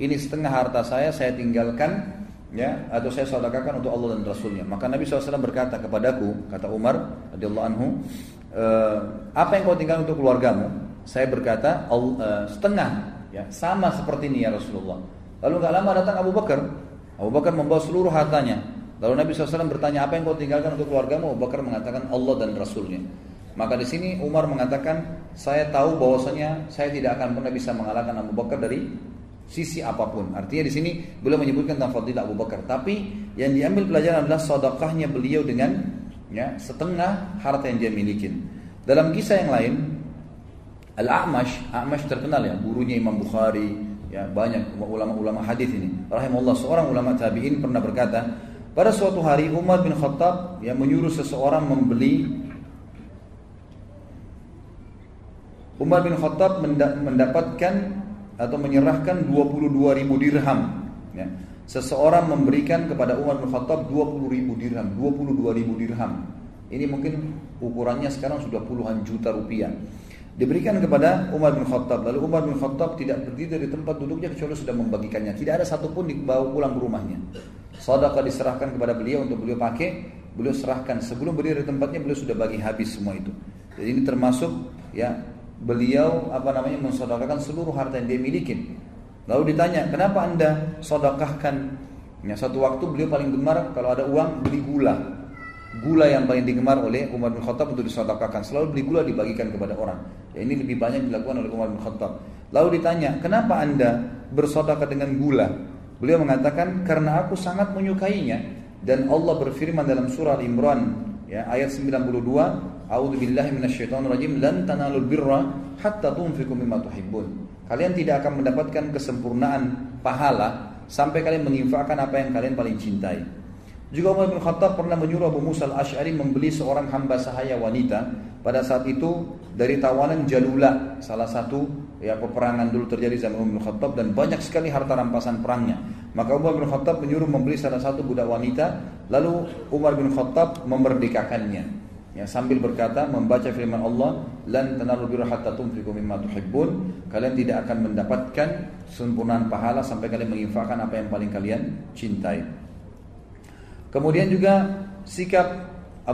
ini setengah harta saya tinggalkan, ya, atau saya sedekahkan untuk Allah dan Rasulnya. Maka Nabi SAW berkata kepadaku, kata Umar radhiyallahu anhu, apa yang kau tinggalkan untuk keluargamu? Saya berkata, setengah, ya, sama seperti ini ya Rasulullah. Lalu gak lama datang Abu Bakar. Abu Bakar membawa seluruh hartanya. Lalu Nabi SAW bertanya, apa yang kau tinggalkan untuk keluargamu? Abu Bakar mengatakan Allah dan Rasulnya. Maka di sini Umar mengatakan, saya tahu bahwasanya saya tidak akan pernah bisa mengalahkan Abu Bakar dari sisi apapun. Artinya di sini beliau menyebutkan tentang fadilah Abu Bakar. Tapi yang diambil pelajaran adalah sedekahnya beliau dengan, ya, setengah harta yang dia miliki. Dalam kisah yang lain, Al-A'mash terkenal, ya, gurunya Imam Bukhari, ya, banyak ulama-ulama hadis ini. Rahimahullah, seorang ulama tabi'in pernah berkata, pada suatu hari Umar bin Khattab yang menyuruh seseorang membeli. Umar bin Khattab mendapatkan atau menyerahkan 22.000 dirham, ya. Seseorang memberikan kepada Umar bin Khattab 20.000 dirham, 22.000 dirham. Ini mungkin ukurannya sekarang sudah puluhan juta rupiah. Diberikan kepada Umar bin Khattab. Lalu Umar bin Khattab tidak berdiri dari tempat duduknya kecuali sudah membagikannya. Tidak ada satupun dibawa pulang ke rumahnya. Sedekah diserahkan kepada beliau untuk beliau pakai. Beliau serahkan sebelum berdiri dari tempatnya, beliau sudah bagi habis semua itu. Jadi ini termasuk, ya, beliau mensedekahkan seluruh harta yang dia miliki. Lalu ditanya, kenapa anda sedekahkan? Ya, satu waktu beliau paling gemar kalau ada uang beli gula. Gula yang paling digemar oleh Umar bin Khattab untuk disedekahkan. Selalu beli gula dibagikan kepada orang. Ya, ini lebih banyak dilakukan oleh Umar bin Khattab. Lalu ditanya, kenapa anda bersedekah dengan gula? Beliau mengatakan, karena aku sangat menyukainya. Dan Allah berfirman dalam surah Al-Imran, ya, ayat 92, A'udzubillahi minasyaitonirrajim, lan tanalul birra hatta tunfiqu mimma tuhibbun. Kalian tidak akan mendapatkan kesempurnaan pahala sampai kalian menginfakkan apa yang kalian paling cintai. Juga Umar bin Khattab pernah menyuruh Abu Musa al-Ash'ari membeli seorang hamba sahaya wanita. Pada saat itu dari tawanan Jalula, salah satu, ya, peperangan dulu terjadi zaman Umar bin Khattab, dan banyak sekali harta rampasan perangnya. Maka Umar bin Khattab menyuruh membeli salah satu budak wanita. Lalu Umar bin Khattab memerdekakannya, ya, sambil berkata, membaca firman Allah, lan tanalul birra hatta tunfiqu mimma tuhibbun. Kalian tidak akan mendapatkan sempurnaan pahala sampai kalian menginfakkan apa yang paling kalian cintai. Kemudian juga sikap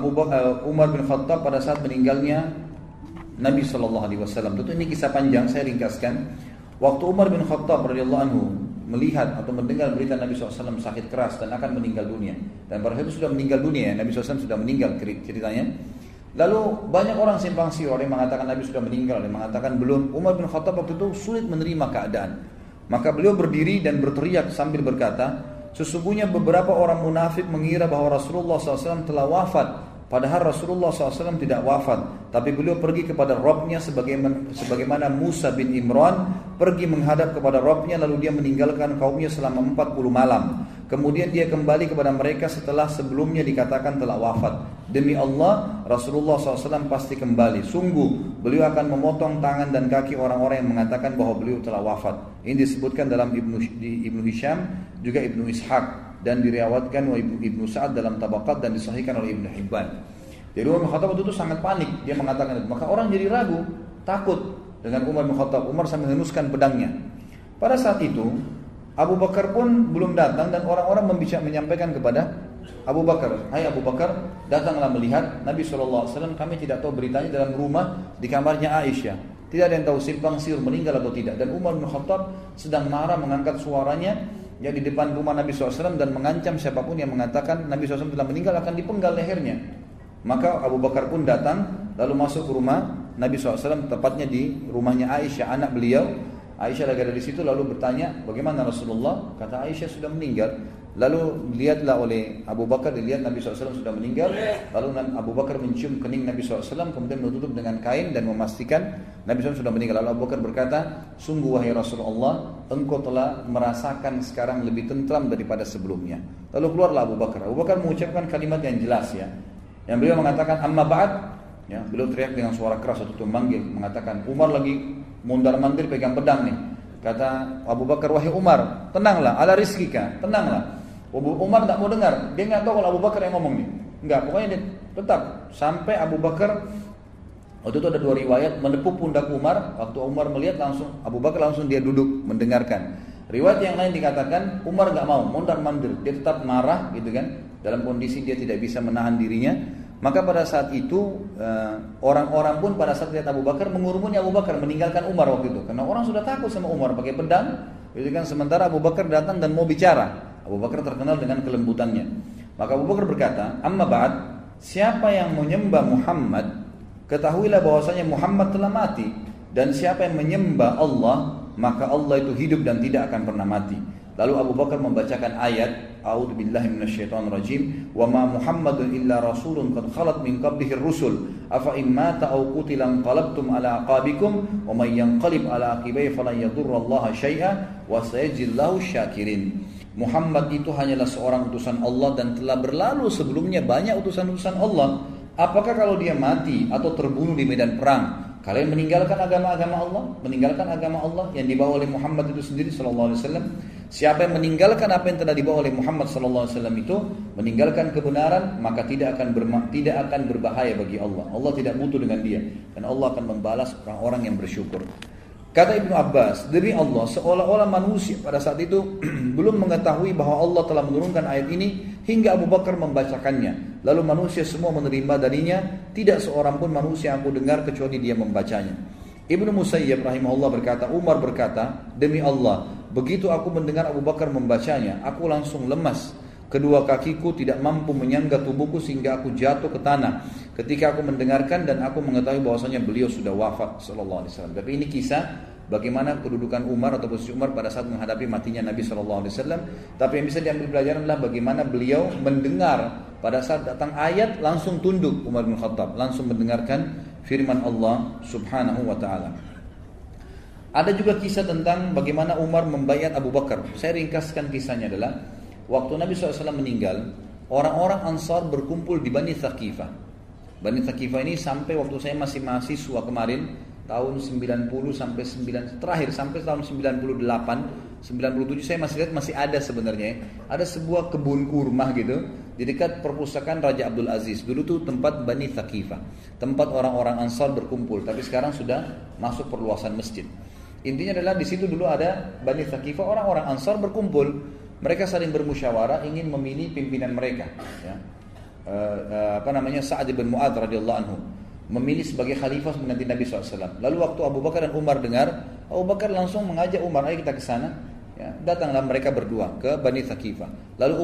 Umar bin Khattab pada saat meninggalnya Nabi SAW. Tentu ini kisah panjang, saya ringkaskan. Waktu Umar bin Khattab radhiyallahu anhu melihat atau mendengar berita Nabi SAW sakit keras dan akan meninggal dunia, dan pada saat itu sudah meninggal dunia, Nabi SAW sudah meninggal ceritanya. Lalu banyak orang simpang siur, ada yang mengatakan Nabi sudah meninggal, ada yang mengatakan belum. Umar bin Khattab waktu itu sulit menerima keadaan. Maka beliau berdiri dan berteriak sambil berkata, sesungguhnya beberapa orang munafik mengira bahwa Rasulullah SAW telah wafat. Padahal Rasulullah SAW tidak wafat, tapi beliau pergi kepada Rabbnya sebagaimana Musa bin Imran pergi menghadap kepada Rabbnya, lalu dia meninggalkan kaumnya selama 40 malam. Kemudian dia kembali kepada mereka setelah sebelumnya dikatakan telah wafat. Demi Allah, Rasulullah SAW pasti kembali. Sungguh, beliau akan memotong tangan dan kaki orang-orang yang mengatakan bahwa beliau telah wafat. Ini disebutkan dalam Ibnu Hisham, juga Ibnu Ishaq, dan diriwayatkan oleh Ibnu Sa'ad dalam Tabaqat, dan disahihkan oleh Ibnu Hibban. Jadi Umar bin Khattab itu sangat panik, dia mengatakan itu. Maka orang jadi ragu, takut dengan Umar bin Khattab. Umar sambil menghunuskan pedangnya. Pada saat itu Abu Bakar pun belum datang, dan orang-orang menyampaikan kepada Abu Bakar, hai Abu Bakar, datanglah melihat Nabi SAW. Kami tidak tahu beritanya dalam rumah di kamarnya Aisyah. Tidak ada yang tahu simpang siur meninggal atau tidak. Dan Umar bin Khattab sedang marah, mengangkat suaranya, ya, di depan rumah Nabi SAW, dan mengancam siapapun yang mengatakan Nabi SAW telah meninggal akan dipenggal lehernya. Maka Abu Bakar pun datang, lalu masuk ke rumah Nabi SAW, tepatnya di rumahnya Aisyah, anak beliau. Aisyah lagi ada di situ, lalu bertanya, bagaimana Rasulullah? Kata Aisyah sudah meninggal. Lalu dilihatlah oleh Abu Bakar, dilihat Nabi SAW sudah meninggal. Lalu Abu Bakar mencium kening Nabi SAW, kemudian menutup dengan kain dan memastikan Nabi SAW sudah meninggal. Lalu Abu Bakar berkata, sungguh wahai Rasulullah, engkau telah merasakan sekarang lebih tentram daripada sebelumnya. Lalu keluarlah Abu Bakar. Abu Bakar mengucapkan kalimat yang jelas, ya, yang beliau mengatakan amma ba'd, ya, beliau teriak dengan suara keras waktu itu memanggil, mengatakan Umar lagi mondar-mandir pegang pedang nih. Kata Abu Bakar, wahai Umar, tenanglah, ala rizkika, tenanglah. Umar tak mau dengar, dia nggak tahu kalau Abu Bakar yang ngomong nih. Enggak, pokoknya dia tetap sampai Abu Bakar, waktu itu ada dua riwayat, menepuk pundak Umar. Waktu Umar melihat langsung Abu Bakar langsung dia duduk mendengarkan. Riwayat yang lain dikatakan Umar gak mau, mondar-mandir, dia tetap marah gitu kan, dalam kondisi dia tidak bisa menahan dirinya. Maka pada saat itu orang-orang pun pada saat lihat Abu Bakar mengurumuni Abu Bakar, meninggalkan Umar waktu itu, karena orang sudah takut sama Umar pakai pedang, gitu kan. Sementara Abu Bakar datang dan mau bicara. Abu Bakar terkenal dengan kelembutannya. Maka Abu Bakar berkata, "Amma ba'd, siapa yang menyembah Muhammad, ketahuilah bahwasanya Muhammad telah mati, dan siapa yang menyembah Allah, maka Allah itu hidup dan tidak akan pernah mati." Lalu Abu Bakar membacakan ayat, "A'udzubillahi minasyaitonirrajim, wa ma Muhammadun illa rasulun qad khalat min qablihi ar-rusul, afa in mata aw qutila qalabtum ala aqabikum, wa may yanqalib ala aqibaihi falan yadurrallaha syai'a wa sayajzillahu syakirin." Muhammad itu hanyalah seorang utusan Allah dan telah berlalu sebelumnya banyak utusan-utusan Allah. Apakah kalau dia mati atau terbunuh di medan perang, kalian meninggalkan agama-agama Allah, meninggalkan agama Allah yang dibawa oleh Muhammad itu sendiri sallallahu alaihi wasallam? Siapa yang meninggalkan apa yang telah dibawa oleh Muhammad sallallahu alaihi wasallam itu, meninggalkan kebenaran, maka tidak akan berbahaya bagi Allah. Allah tidak butuh dengan dia, dan Allah akan membalas orang-orang yang bersyukur. Kata Ibnu Abbas, demi Allah, seolah-olah manusia pada saat itu belum mengetahui bahwa Allah telah menurunkan ayat ini hingga Abu Bakar membacakannya. Lalu manusia semua menerima darinya, tidak seorang pun manusia yang aku dengar kecuali dia membacanya. Ibnu Musayyib rahimahullah berkata, Umar berkata, demi Allah, begitu aku mendengar Abu Bakar membacanya, aku langsung lemas. Kedua kakiku tidak mampu menyangga tubuhku sehingga aku jatuh ke tanah ketika aku mendengarkan, dan aku mengetahui bahwasanya beliau sudah wafat sallallahu alaihi wasallam. Tapi ini kisah bagaimana kedudukan Umar atau posisi Umar pada saat menghadapi matinya Nabi sallallahu alaihi wasallam. Tapi yang bisa diambil pelajaran adalah bagaimana beliau mendengar pada saat datang ayat langsung tunduk. Umar bin Khattab langsung mendengarkan firman Allah Subhanahu wa taala. Ada juga kisah tentang bagaimana Umar membayat Abu Bakar. Saya ringkaskan kisahnya adalah waktu Nabi SAW meninggal, orang-orang Ansar berkumpul di Bani Thaqifah. Bani Thaqifah ini sampai waktu saya masih mahasiswa kemarin, tahun 90 sampai 9, terakhir sampai tahun 98, 97 saya masih lihat masih ada sebenarnya. Ada sebuah kebun kurma gitu di dekat perpustakaan Raja Abdul Aziz. Dulu tuh tempat Bani Thaqifah, tempat orang-orang Ansar berkumpul, tapi sekarang sudah masuk perluasan masjid. Intinya adalah di situ dulu ada Bani Thaqifah, orang-orang Ansar berkumpul. Mereka saling bermusyawarah ingin memilih pimpinan mereka, ya. Sa'ad bin Mu'adz radhiyallahu anhu memilih sebagai khalifah mengganti Nabi SAW. Lalu waktu Abu Bakar dan Umar dengar, Abu Bakar langsung mengajak Umar, ayo kita ke sana. Ya, datanglah mereka berdua ke Bani Thaqifah. Lalu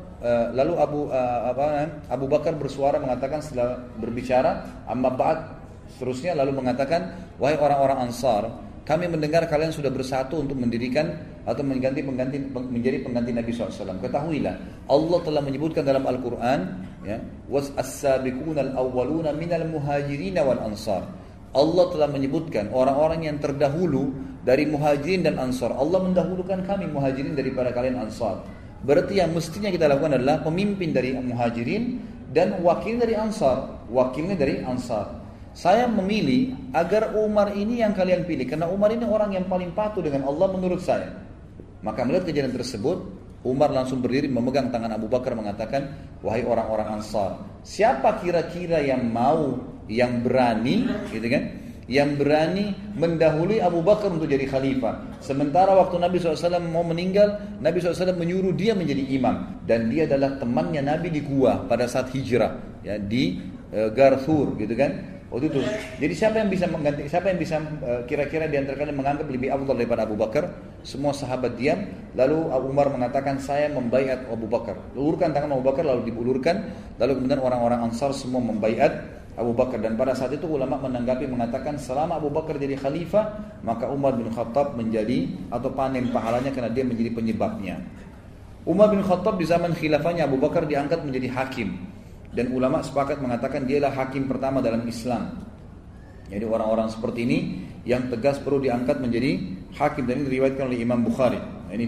Abu Bakar bersuara mengatakan setelah berbicara, amma ba'd, seterusnya lalu mengatakan, wahai orang-orang Ansar, kami mendengar kalian sudah bersatu untuk mendirikan atau menjadi pengganti Nabi SAW. Ketahuilah, Allah telah menyebutkan dalam Al-Quran, ya, was-as-sabiquna al-awwaluna minal muhajirin wal ansar. Allah telah menyebutkan orang-orang yang terdahulu dari muhajirin dan ansar. Allah mendahulukan kami muhajirin daripada kalian ansar. Berarti yang mestinya kita lakukan adalah pemimpin dari muhajirin dan wakil dari ansar. Wakilnya dari ansar. Saya memilih agar Umar ini yang kalian pilih, karena Umar ini orang yang paling patuh dengan Allah menurut saya. Maka melihat kejadian tersebut, Umar langsung berdiri memegang tangan Abu Bakar mengatakan, wahai orang-orang Ansar, siapa kira-kira yang mau, yang berani, gitu kan, yang berani mendahului Abu Bakar untuk jadi khalifah. Sementara waktu Nabi SAW mau meninggal, Nabi SAW menyuruh dia menjadi imam, dan dia adalah temannya Nabi di gua pada saat hijrah, ya, di Ghar Thur, gitu kan. Waktu itu, jadi siapa yang bisa mengganti? Siapa yang bisa kira-kira di antara kalian menganggap lebih afdal daripada Abu Bakar? Semua sahabat diam. Lalu Abu Umar mengatakan, saya membaiat Abu Bakar. Ulurkan tangan Abu Bakar, lalu diulurkan. Lalu kemudian orang-orang Ansar semua membaiat Abu Bakar. Dan pada saat itu ulama menanggapi mengatakan, selama Abu Bakar jadi khalifah, maka Umar bin Khattab menjadi atau panen pahalanya karena dia menjadi penyebabnya. Umar bin Khattab di zaman khilafahnya Abu Bakar diangkat menjadi hakim. Dan ulama sepakat mengatakan dialah hakim pertama dalam Islam. Jadi orang-orang seperti ini yang tegas perlu diangkat menjadi hakim. Dan ini diriwayatkan oleh Imam Bukhari.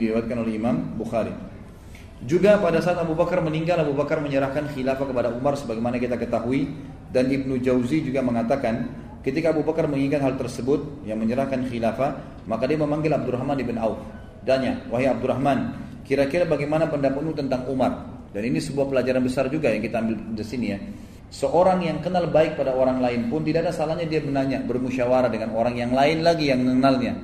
Juga pada saat Abu Bakar meninggal, Abu Bakar menyerahkan khilafah kepada Umar sebagaimana kita ketahui. Dan Ibnu Jauzi juga mengatakan, ketika Abu Bakar menginginkan hal tersebut, yang menyerahkan khilafah, maka dia memanggil Abdurrahman bin Auf. Danya, wahai Abdurrahman, kira-kira bagaimana pendapatmu tentang Umar? Dan ini sebuah pelajaran besar juga yang kita ambil di sini, ya. Seorang yang kenal baik pada orang lain pun tidak ada salahnya dia bermusyawarah dengan orang yang lain lagi yang mengenalnya.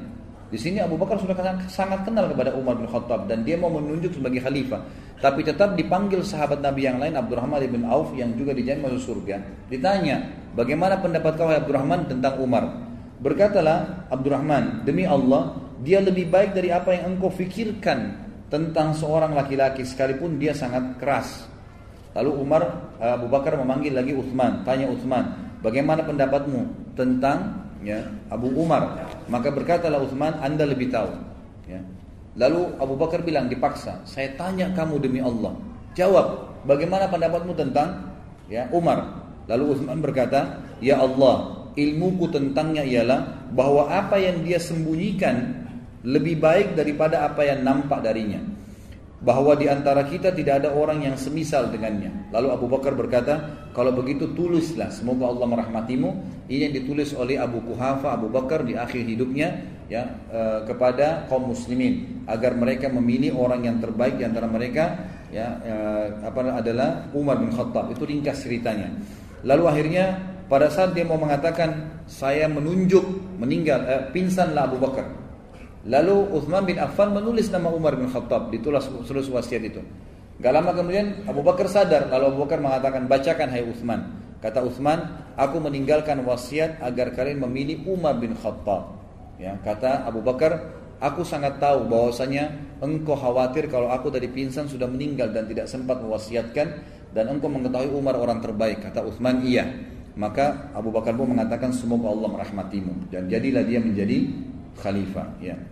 Di sini Abu Bakar sudah sangat kenal kepada Umar bin Khattab dan dia mau menunjuk sebagai khalifah. Tapi tetap dipanggil sahabat Nabi yang lain, Abdurrahman bin Auf yang juga dijamin masuk surga. Ditanya, bagaimana pendapat kau Abdurrahman tentang Umar? Berkatalah Abdurrahman, demi Allah, dia lebih baik dari apa yang engkau fikirkan tentang seorang laki-laki sekalipun dia sangat keras. Lalu Abu Bakar memanggil lagi Uthman, tanya Uthman, bagaimana pendapatmu tentang Abu Umar? Maka berkatalah Uthman, Anda lebih tahu. Lalu Abu Bakar bilang dipaksa, saya tanya kamu demi Allah, jawab, bagaimana pendapatmu tentang Umar? Lalu Uthman berkata, ya Allah, ilmuku tentangnya ialah bahwa apa yang dia sembunyikan lebih baik daripada apa yang nampak darinya. Bahwa di antara kita tidak ada orang yang semisal dengannya. Lalu Abu Bakar berkata, kalau begitu tulislah, semoga Allah merahmatimu. Ini yang ditulis oleh Abu Quhafa, Abu Bakar di akhir hidupnya kepada kaum muslimin agar mereka memilih orang yang terbaik di antara mereka adalah Umar bin Khattab. Itu ringkas ceritanya. Lalu akhirnya pada saat dia mau mengatakan saya menunjuk pingsanlah Abu Bakar. Lalu Uthman bin Affan menulis nama Umar bin Khattab, ditulis wasiat itu. Gak lama kemudian Abu Bakar sadar, lalu Abu Bakar mengatakan, bacakan hai Uthman. Kata Uthman, aku meninggalkan wasiat agar kalian memilih Umar bin Khattab. Kata Abu Bakar, aku sangat tahu bahwasanya engkau khawatir kalau aku tadi pingsan sudah meninggal dan tidak sempat mewasiatkan, dan engkau mengetahui Umar orang terbaik. Kata Uthman, iya. Maka Abu Bakar pun mengatakan, semoga Allah merahmatimu, dan jadilah dia menjadi khalifah.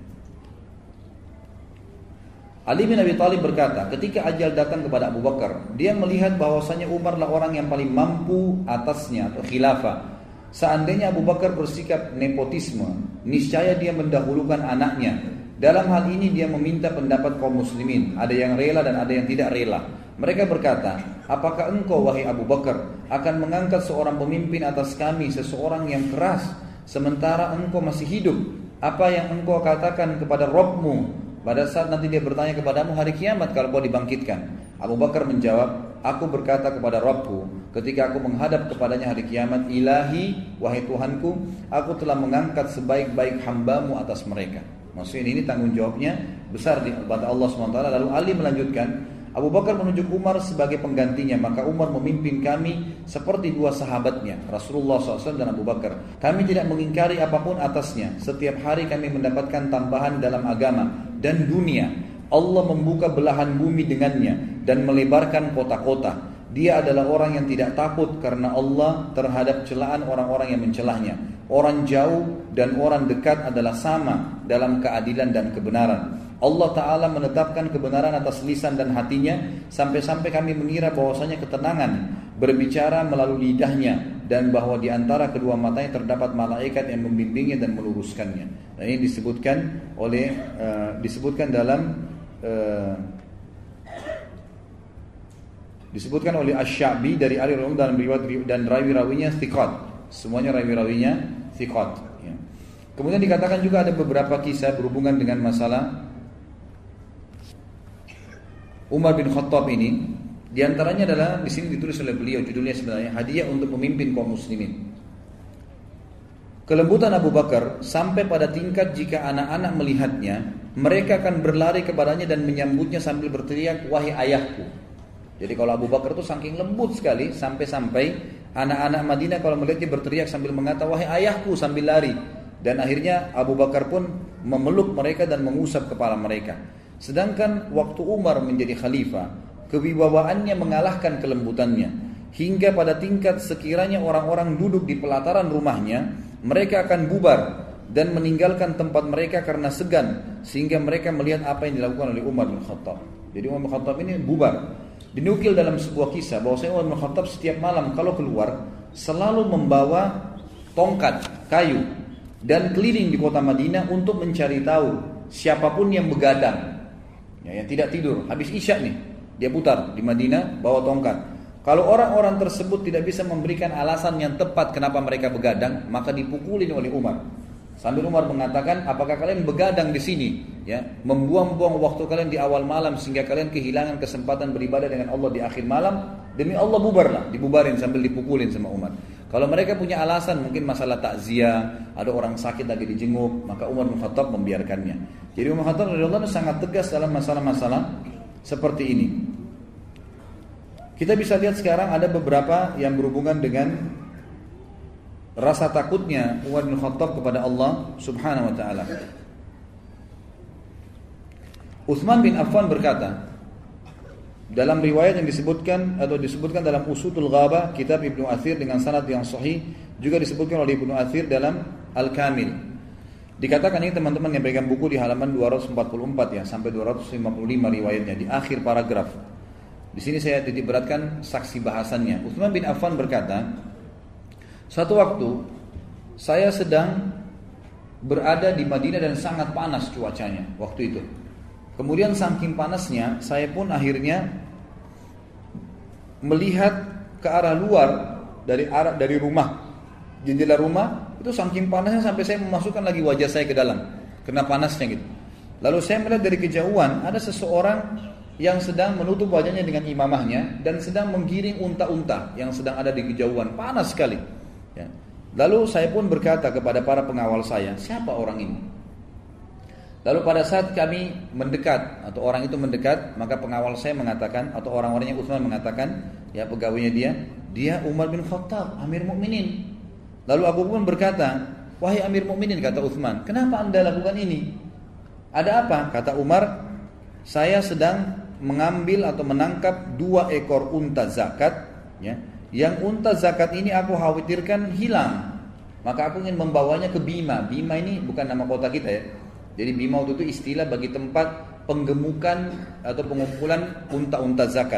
Ali bin Abi Thalib berkata, ketika ajal datang kepada Abu Bakar, dia melihat bahwasanya Umarlah orang yang paling mampu atasnya atau khilafah. Seandainya Abu Bakar bersikap nepotisme, niscaya dia mendahulukan anaknya. Dalam hal ini dia meminta pendapat kaum muslimin, ada yang rela dan ada yang tidak rela. Mereka berkata, apakah engkau wahai Abu Bakar akan mengangkat seorang pemimpin atas kami, seseorang yang keras, sementara engkau masih hidup? Apa yang engkau katakan kepada Rabbmu pada saat nanti dia bertanya kepadamu hari kiamat kalau kau dibangkitkan? Abu Bakar menjawab, aku berkata kepada Rabbku ketika aku menghadap kepadanya hari kiamat, Ilahi, wahai Tuhanku, aku telah mengangkat sebaik-baik hambamu atas mereka. Maksudnya ini tanggung jawabnya besar kepada Allah SWT. Lalu Ali melanjutkan, Abu Bakar menunjuk Umar sebagai penggantinya, maka Umar memimpin kami seperti dua sahabatnya, Rasulullah SAW dan Abu Bakar. Kami tidak mengingkari apapun atasnya. Setiap hari kami mendapatkan tambahan dalam agama dan dunia. Allah membuka belahan bumi dengannya dan melebarkan kota-kota. Dia adalah orang yang tidak takut karena Allah terhadap celaan orang-orang yang mencelahnya. Orang jauh dan orang dekat adalah sama dalam keadilan dan kebenaran. Allah Ta'ala menetapkan kebenaran atas lisan dan hatinya, sampai-sampai kami mengira bahwasanya ketenangan berbicara melalui lidahnya, dan bahwa di antara kedua matanya terdapat malaikat yang membimbingnya dan meluruskannya. Dan ini disebutkan oleh Asy-Sya'bi dari Ali radhiyallahu dalam riwayat, dan rawi-rawinya thiqat. Semuanya rawi-rawinya thiqat. Kemudian dikatakan juga ada beberapa kisah berhubungan dengan masalah Umar bin Khattab ini. Di antaranya adalah di sini ditulis oleh beliau, judulnya sebenarnya hadiah untuk memimpin kaum muslimin. Kelembutan Abu Bakar sampai pada tingkat jika anak-anak melihatnya, mereka akan berlari kepadanya dan menyambutnya sambil berteriak, wahai ayahku. Jadi kalau Abu Bakar itu saking lembut sekali, sampai-sampai anak-anak Madinah kalau melihatnya berteriak sambil mengatakan, wahai ayahku, sambil lari. Dan akhirnya Abu Bakar pun memeluk mereka dan mengusap kepala mereka. Sedangkan waktu Umar menjadi khalifah, kewibawaannya mengalahkan kelembutannya, hingga pada tingkat sekiranya orang-orang duduk di pelataran rumahnya, mereka akan bubar dan meninggalkan tempat mereka karena segan, sehingga mereka melihat apa yang dilakukan oleh Umar bin Khattab. Jadi Umar bin Khattab ini bubar. Dinukil dalam sebuah kisah bahwasanya Umar bin Khattab setiap malam kalau keluar selalu membawa tongkat kayu dan keliling di kota Madinah untuk mencari tahu siapapun yang begadang, yang tidak tidur. Habis Isya nih, dia putar di Madinah bawa tongkat. Kalau orang-orang tersebut tidak bisa memberikan alasan yang tepat kenapa mereka begadang, maka dipukulin oleh Umar. Sambil Umar mengatakan, apakah kalian begadang di sini, membuang-buang waktu kalian di awal malam sehingga kalian kehilangan kesempatan beribadah dengan Allah di akhir malam? Demi Allah bubarlah, dibubarin sambil dipukulin sama Umar. Kalau mereka punya alasan mungkin masalah takziah, ada orang sakit lagi dijenguk, maka Umar bin Khattab membiarkannya. Jadi Umar bin Khattab radhiyallahu anhu sangat tegas dalam masalah-masalah seperti ini. Kita bisa lihat sekarang ada beberapa yang berhubungan dengan rasa takutnya Umar bin Khattab kepada Allah Subhanahu wa taala. Utsman bin Affan berkata, dalam riwayat yang disebutkan atau disebutkan dalam Usudul Ghabah kitab Ibnu Athir dengan sanad yang sahih, juga disebutkan oleh Ibnu Athir dalam Al-Kamil. Dikatakan ini teman-teman yang pegang buku di halaman 244 ya sampai 255 riwayatnya di akhir paragraf. Di sini saya titik beratkan saksi bahasannya. Utsman bin Affan berkata, suatu waktu saya sedang berada di Madinah dan sangat panas cuacanya waktu itu. Kemudian saking panasnya, saya pun akhirnya melihat ke arah luar dari rumah, jendela rumah itu saking panasnya sampai saya memasukkan lagi wajah saya ke dalam, kena panasnya gitu. Lalu saya melihat dari kejauhan ada seseorang yang sedang menutup wajahnya dengan imamahnya dan sedang menggiring unta-unta yang sedang ada di kejauhan, panas sekali. Ya. Lalu saya pun berkata kepada para pengawal saya, siapa orang ini? Lalu pada saat kami mendekat atau orang itu mendekat, maka pengawal saya mengatakan atau orang-orangnya Utsman mengatakan, ya pegawainya dia Umar bin Khattab, Amir Mukminin. Lalu Abu pun berkata, wahai Amir Mukminin, kata Utsman, kenapa Anda lakukan ini? Ada apa? Kata Umar, saya sedang mengambil atau menangkap 2 ekor unta zakat, ya. Yang unta zakat ini aku khawatirkan hilang. Maka aku ingin membawanya ke Bima. Bima ini bukan nama kota kita ya. Jadi Bima itu istilah bagi tempat penggemukan atau pengumpulan unta-unta zakat.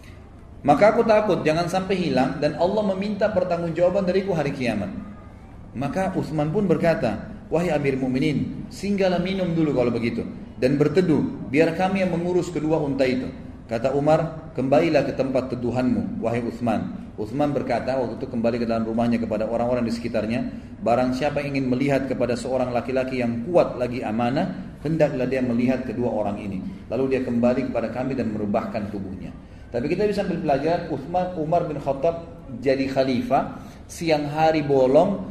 Maka aku takut jangan sampai hilang dan Allah meminta pertanggungjawaban dariku hari kiamat. Maka Utsman pun berkata, wahai Amir Mukminin, singgahlah minum dulu kalau begitu dan berteduh, biar kami yang mengurus kedua unta itu. Kata Umar, kembalilah ke tempat teduhanmu, wahai Utsman. Utsman berkata waktu itu kembali ke dalam rumahnya kepada orang-orang di sekitarnya, barang siapa yang ingin melihat kepada seorang laki-laki yang kuat lagi amanah, hendaklah dia melihat kedua orang ini. Lalu dia kembali kepada kami dan merubahkan tubuhnya. Tapi kita bisa ambil pelajaran, Umar bin Khattab jadi khalifah, siang hari bolong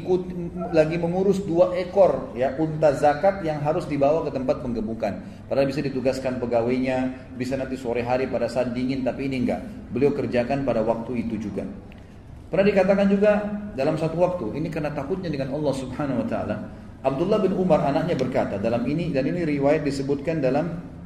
lagi mengurus 2 ekor ya unta zakat yang harus dibawa ke tempat penggemukan. Padahal bisa ditugaskan pegawainya, bisa nanti sore hari pada saat dingin, tapi ini enggak. Beliau kerjakan pada waktu itu juga. Pernah dikatakan juga dalam satu waktu, ini karena takutnya dengan Allah Subhanahu wa taala, Abdullah bin Umar anaknya berkata dalam ini, dan ini riwayat disebutkan dalam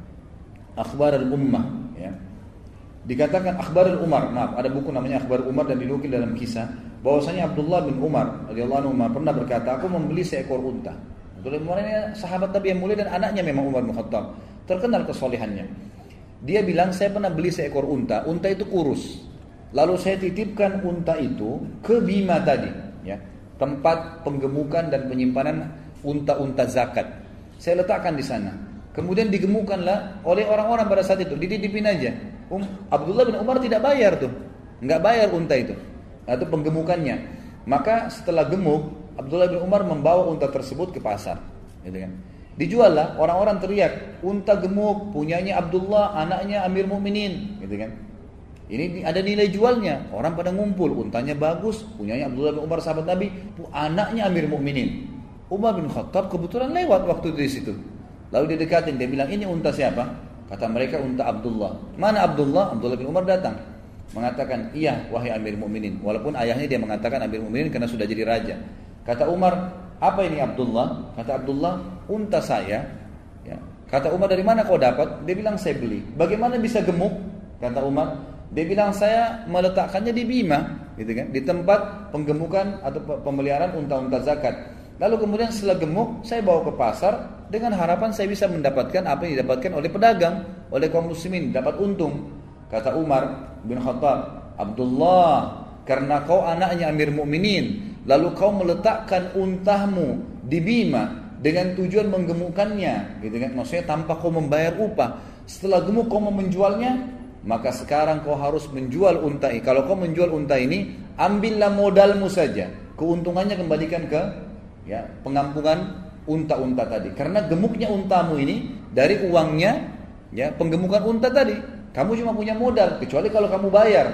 Akhbar al-Ummah ya. Dikatakan Akhbar al-Umar, maaf, ada buku namanya Akhbar Umar dan dinukil dalam kisah bahwasanya Abdullah bin Umar radhiyallahu anhu pernah berkata, aku membeli seekor unta. Abdullah bin Umar ini sahabat Nabi yang mulia dan anaknya memang Umar bin Khattab, terkenal kesolehannya. Dia bilang, saya pernah beli seekor unta itu kurus. Lalu saya titipkan unta itu ke Bima tadi, ya, tempat penggemukan dan penyimpanan unta-unta zakat. Saya letakkan di sana. Kemudian digemukanlah oleh orang-orang pada saat itu, dititipin aja. Abdullah bin Umar tidak bayar tuh, nggak bayar unta itu atau penggemukannya. Maka setelah gemuk, Abdullah bin Umar membawa unta tersebut ke pasar, gitu kan. Dijual lah, orang-orang teriak, unta gemuk punyanya Abdullah, anaknya Amir Mukminin, gitu kan. Ini ada nilai jualnya, orang pada ngumpul, untanya bagus, punyanya Abdullah bin Umar sahabat Nabi, anaknya Amir Mukminin. Umar bin Khattab kebetulan lewat waktu itu di situ. Lalu dia dekatin, dia bilang, ini unta siapa? Kata mereka, unta Abdullah. Mana Abdullah? Abdullah bin Umar datang, mengatakan, iya wahai Amir Mukminin. Walaupun ayahnya dia mengatakan Amir Mukminin karena sudah jadi raja. Kata Umar, apa ini Abdullah? Kata Abdullah, unta saya. Ya. Kata Umar, dari mana kau dapat? Dia bilang, saya beli. Bagaimana bisa gemuk? Kata Umar, dia bilang, saya meletakkannya di Bima, gitu kan, di tempat penggemukan atau pemeliharaan unta-unta zakat. Lalu kemudian setelah gemuk, saya bawa ke pasar dengan harapan saya bisa mendapatkan apa yang didapatkan oleh pedagang, oleh kaum muslimin, dapat untung. Kata Umar bin Khattab, Abdullah, karena kau anaknya Amir Mukminin, lalu kau meletakkan untamu di Bima dengan tujuan menggemukkannya, gitu kan? Maksudnya tanpa kau membayar upah. Setelah gemuk kau mau menjualnya, maka sekarang kau harus menjual unta ini. Kalau kau menjual unta ini, ambillah modalmu saja, keuntungannya kembalikan ke ya pengampungan unta-unta tadi. Karena gemuknya untamu ini dari uangnya ya penggemukan unta tadi. Kamu cuma punya modal, kecuali kalau kamu bayar.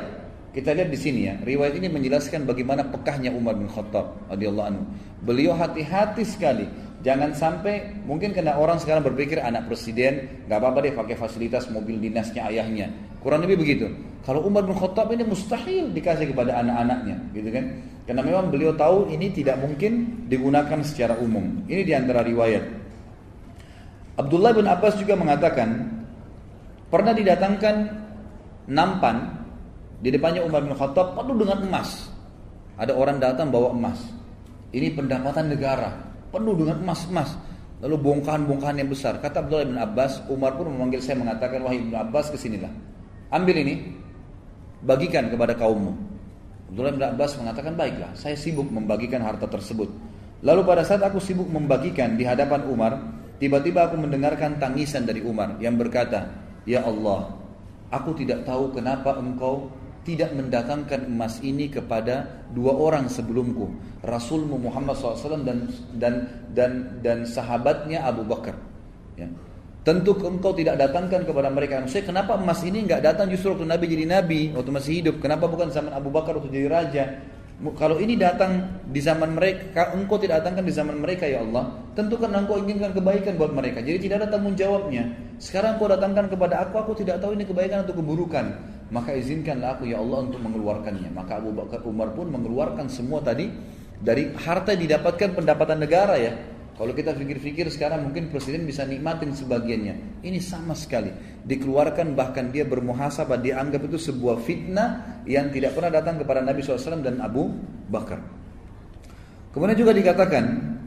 kita lihat di sini ya, riwayat ini menjelaskan bagaimana pekahnya Umar bin Khattab radhiyallahu anhu. Beliau hati-hati sekali. Jangan sampai, mungkin kena orang sekarang berpikir anak presiden, nggak apa-apa deh pakai fasilitas mobil dinasnya ayahnya. Kurang lebih begitu. Kalau Umar bin Khattab ini mustahil dikasih kepada anak-anaknya, gitu kan? Karena memang beliau tahu ini tidak mungkin digunakan secara umum. Ini di antara riwayat. Abdullah bin Abbas juga mengatakan pernah didatangkan nampan di depannya Umar bin Khattab penuh dengan emas. Ada orang datang bawa emas. Ini pendapatan negara, penuh dengan emas-emas. Lalu bongkahan-bongkahan yang besar. Kata Abdullah bin Abbas, Umar pun memanggil saya mengatakan, wahai Ibnu Abbas, kesinilah. Ambil ini, bagikan kepada kaummu. Abdullah bin Abbas mengatakan, baiklah, saya sibuk membagikan harta tersebut. Lalu pada saat aku sibuk membagikan di hadapan Umar, tiba-tiba aku mendengarkan tangisan dari Umar yang berkata, ya Allah, aku tidak tahu kenapa engkau tidak mendatangkan emas ini kepada dua orang sebelumku, Rasulmu Muhammad SAW dan sahabatnya Abu Bakar. Ya. Tentu engkau tidak datangkan kepada mereka. Maksudnya kenapa emas ini nggak datang justru waktu Nabi jadi Nabi, waktu masih hidup? Kenapa bukan zaman Abu Bakar waktu jadi raja? Kalau ini datang di zaman mereka, engkau tidak datangkan di zaman mereka ya Allah, tentu kan engkau inginkan kebaikan buat mereka. Jadi tidak ada tanggung jawabnya. Sekarang engkau datangkan kepada aku tidak tahu ini kebaikan atau keburukan. Maka izinkanlah aku ya Allah untuk mengeluarkannya. Maka Abu Bakar Umar pun mengeluarkan semua tadi dari harta yang didapatkan pendapatan negara ya. Kalau kita pikir-pikir sekarang mungkin presiden bisa nikmatin sebagiannya. Ini sama sekali dikeluarkan, bahkan dia bermuhasabah, dia anggap itu sebuah fitnah yang tidak pernah datang kepada Nabi SAW dan Abu Bakar. Kemudian juga dikatakan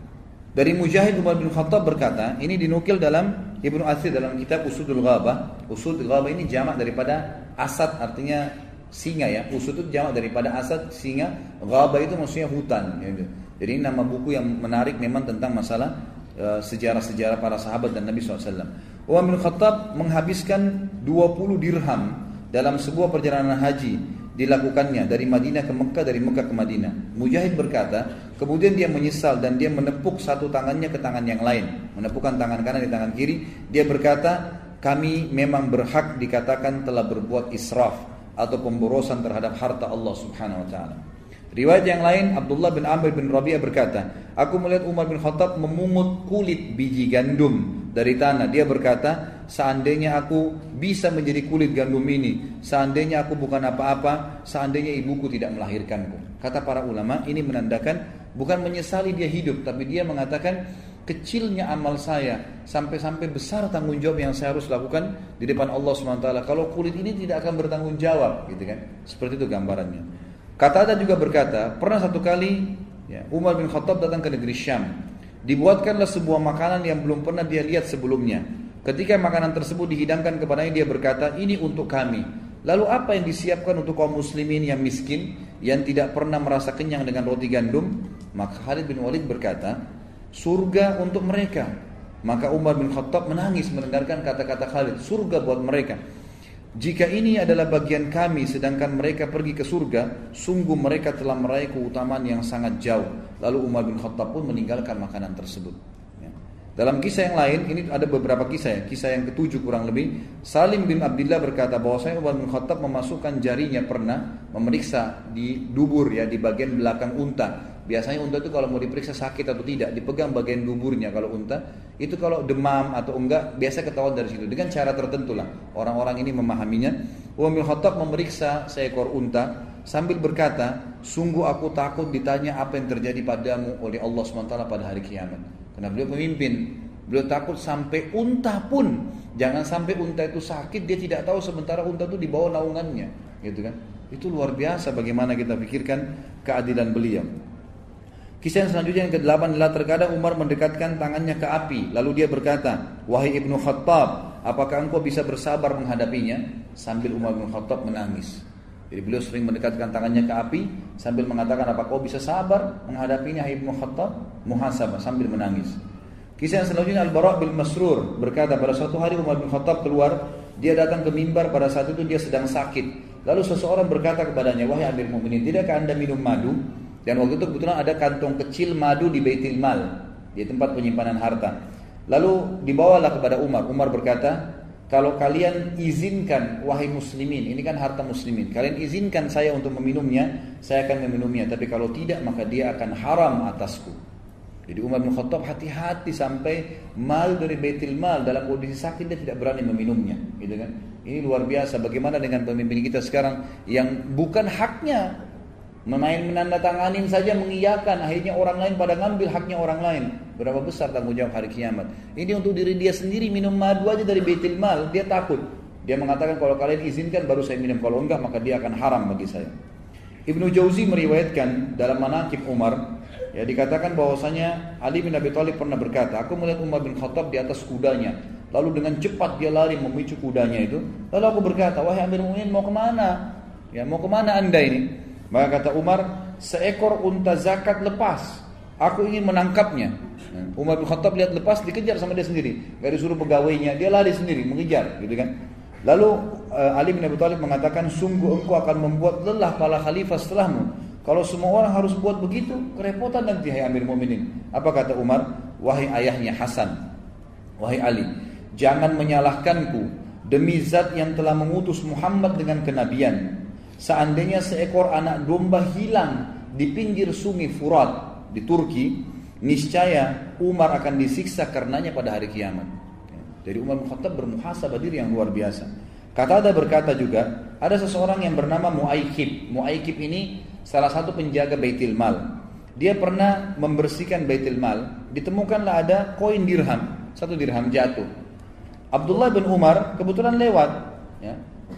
dari Mujahid, Umar bin Khattab berkata, ini dinukil dalam Ibnu Athir dalam kitab Usudul Ghabah. Usudul Ghabah ini jamak daripada asad, artinya singa ya. Usud itu jamak daripada asad, singa. Ghabah itu maksudnya hutan gitu. Jadi ini nama buku yang menarik memang tentang masalah sejarah-sejarah para sahabat dan Nabi SAW. Umar bin Khattab menghabiskan 20 dirham dalam sebuah perjalanan haji dilakukannya dari Madinah ke Mekah, dari Mekah ke Madinah. Mujahid berkata, kemudian dia menyesal dan dia menepuk satu tangannya ke tangan yang lain, menepukkan tangan kanan di tangan kiri. Dia berkata, kami memang berhak dikatakan telah berbuat israf atau pemborosan terhadap harta Allah Subhanahu wa taala. Riwayat yang lain, Abdullah bin Amr bin Rabi'ah berkata, aku melihat Umar bin Khattab memungut kulit biji gandum dari tanah. Dia berkata, seandainya aku bisa menjadi kulit gandum ini, seandainya aku bukan apa-apa, seandainya ibuku tidak melahirkanku. Kata para ulama, ini menandakan bukan menyesali dia hidup, tapi dia mengatakan kecilnya amal saya sampai-sampai besar tanggung jawab yang saya harus lakukan di depan Allah SWT. Kalau kulit ini tidak akan bertanggung jawab, gitu kan? Seperti itu gambarannya. Qatadah juga berkata, pernah satu kali ya, Umar bin Khattab datang ke negeri Syam. Dibuatkanlah sebuah makanan yang belum pernah dia lihat sebelumnya. Ketika makanan tersebut dihidangkan kepadanya, dia berkata, ini untuk kami. Lalu apa yang disiapkan untuk kaum muslimin yang miskin, yang tidak pernah merasa kenyang dengan roti gandum? Maka Khalid bin Walid berkata, surga untuk mereka. Maka Umar bin Khattab menangis mendengarkan kata-kata Khalid, surga buat mereka. Jika ini adalah bagian kami sedangkan mereka pergi ke surga, sungguh mereka telah meraih keutamaan yang sangat jauh. Lalu Umar bin Khattab pun meninggalkan makanan tersebut. Ya. Dalam kisah yang lain, ini ada beberapa kisah ya. Kisah yang ketujuh kurang lebih, Salim bin Abdullah berkata bahwasanya Umar bin Khattab memasukkan jarinya pernah memeriksa di dubur ya, di bagian belakang unta. Biasanya unta itu kalau mau diperiksa sakit atau tidak, dipegang bagian duburnya. Kalau unta itu kalau demam atau enggak, biasa ketahuan dari situ. Dengan cara tertentu lah orang-orang ini memahaminya. Umar bin Khattab memeriksa seekor unta sambil berkata, sungguh aku takut ditanya apa yang terjadi padamu oleh Allah SWT pada hari kiamat. Karena beliau pemimpin, beliau takut sampai unta pun, jangan sampai unta itu sakit dia tidak tahu sementara unta itu di bawah naungannya, gitu kan? Itu luar biasa bagaimana kita pikirkan keadilan beliau. Kisah yang selanjutnya yang ke-8 adalah terkadang Umar mendekatkan tangannya ke api. Lalu dia berkata, wahai Ibnu Khattab, apakah engkau bisa bersabar menghadapinya? Sambil Umar bin Khattab menangis. Jadi beliau sering mendekatkan tangannya ke api sambil mengatakan, apakah kau bisa sabar menghadapinya hai Ibnu Khattab? Muhasabah sambil menangis. Kisah yang selanjutnya Al-Bara' bin Masrur berkata, pada suatu hari Umar bin Khattab keluar, dia datang ke mimbar, pada saat itu dia sedang sakit. Lalu seseorang berkata kepadanya, wahai Amir Mu'minin, tidakkah anda minum madu? Dan waktu itu kebetulan ada kantong kecil madu di Baitul Mal, di tempat penyimpanan harta. Lalu dibawalah kepada Umar. Umar berkata, kalau kalian izinkan wahai muslimin, ini kan harta muslimin, kalian izinkan saya untuk meminumnya, saya akan meminumnya, tapi kalau tidak maka dia akan haram atasku. Jadi Umar bin Khattab hati-hati sampai mal dari Baitul Mal dalam kondisi sakit dia tidak berani meminumnya, gitu kan? Ini luar biasa. Bagaimana dengan pemimpin kita sekarang yang bukan haknya, menandatanganin saja mengiyakan, akhirnya orang lain pada ngambil haknya orang lain. Berapa besar tanggung jawab hari kiamat? Ini untuk diri dia sendiri, minum madu aja dari Baitul Mal, dia takut. Dia mengatakan kalau kalian izinkan baru saya minum, kalau enggak maka dia akan haram bagi saya. Ibnu Jauzi meriwayatkan dalam Manaqib Umar, ya, dikatakan bahwasanya Ali bin Abi Thalib pernah berkata, aku melihat Umar bin Khattab di atas kudanya, lalu dengan cepat dia lari memicu kudanya itu. Lalu aku berkata, wahai Amirul Mukminin, mau kemana? Ya, mau kemana anda ini? Maka kata Umar, seekor unta zakat lepas, aku ingin menangkapnya. Umar bin Khattab lihat lepas, dikejar sama dia sendiri, gak disuruh pegawainya, dia lari sendiri mengejar, gitu kan? Lalu Ali bin Abi Thalib mengatakan, sungguh engkau akan membuat lelah para khalifah setelahmu. Kalau semua orang harus buat begitu, kerepotan nanti hai Amir Mu'minin. Apa kata Umar? Wahai ayahnya Hasan, wahai Ali, jangan menyalahkanku demi zat yang telah mengutus Muhammad dengan kenabian. Seandainya seekor anak domba hilang di pinggir sungai Furat di Turki, niscaya Umar akan disiksa karenanya pada hari kiamat. Jadi Umar bin Khattab bermuhasabah diri yang luar biasa. Qatada berkata juga, ada seseorang yang bernama Mu'aikib. Mu'aikib ini salah satu penjaga Baitul Mal. Dia pernah membersihkan Baitul Mal, ditemukanlah ada koin dirham, 1 dirham jatuh. Abdullah bin Umar kebetulan lewat, ya.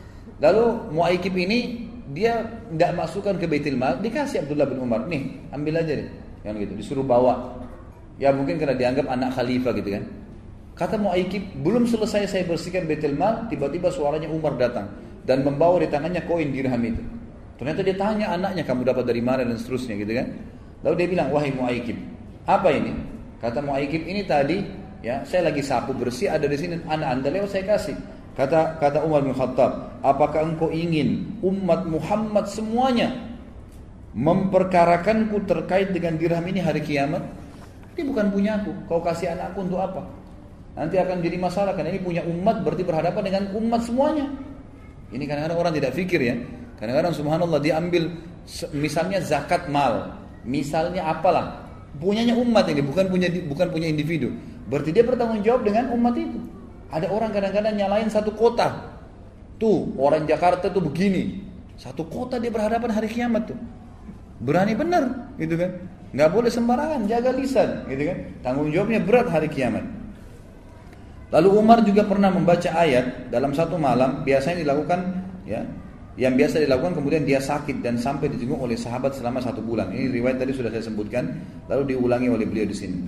Lalu Mu'aikib ini dia tidak masukkan ke Baitul Mal, dikasih Abdullah bin Umar, nih ambil aja deh, yang gitu, disuruh bawa. Ya mungkin karena dianggap anak khalifah gitu kan. Kata Mu'aikib, belum selesai saya bersihkan Baitul Mal, tiba-tiba suaranya Umar datang dan membawa di tangannya koin dirham itu. Ternyata dia tanya anaknya, kamu dapat dari mana dan seterusnya gitu kan. Lalu dia bilang, wahai Mu'aikib, apa ini? Kata Mu'aikib, ini tadi ya saya lagi sapu bersih, ada di sini, anak anda lewat saya kasih. Kata Umar bin Khattab, apakah engkau ingin umat Muhammad semuanya memperkarakanku terkait dengan dirham ini hari kiamat? Ini bukan punya aku, kau kasih anakku untuk apa? Nanti akan jadi masalah, karena ini punya umat, berarti berhadapan dengan umat semuanya. Ini kadang-kadang orang tidak fikir ya. Kadang-kadang subhanallah dia ambil misalnya zakat mal, misalnya apalah, punyanya umat ini, bukan punya individu. Berarti dia bertanggung jawab dengan umat itu. Ada orang kadang-kadang nyalain satu kota. Tuh, orang Jakarta tuh begini. Satu kota dia berhadapan hari kiamat tuh. Berani benar, gitu kan? Nggak boleh sembarangan, jaga lisan, gitu kan? Tanggung jawabnya berat hari kiamat. Lalu Umar juga pernah membaca ayat dalam satu malam, biasanya dilakukan ya, yang biasa dilakukan, kemudian dia sakit dan sampai dijenguk oleh sahabat selama 1 bulan. Ini riwayat tadi sudah saya sebutkan, lalu diulangi oleh beliau di sini.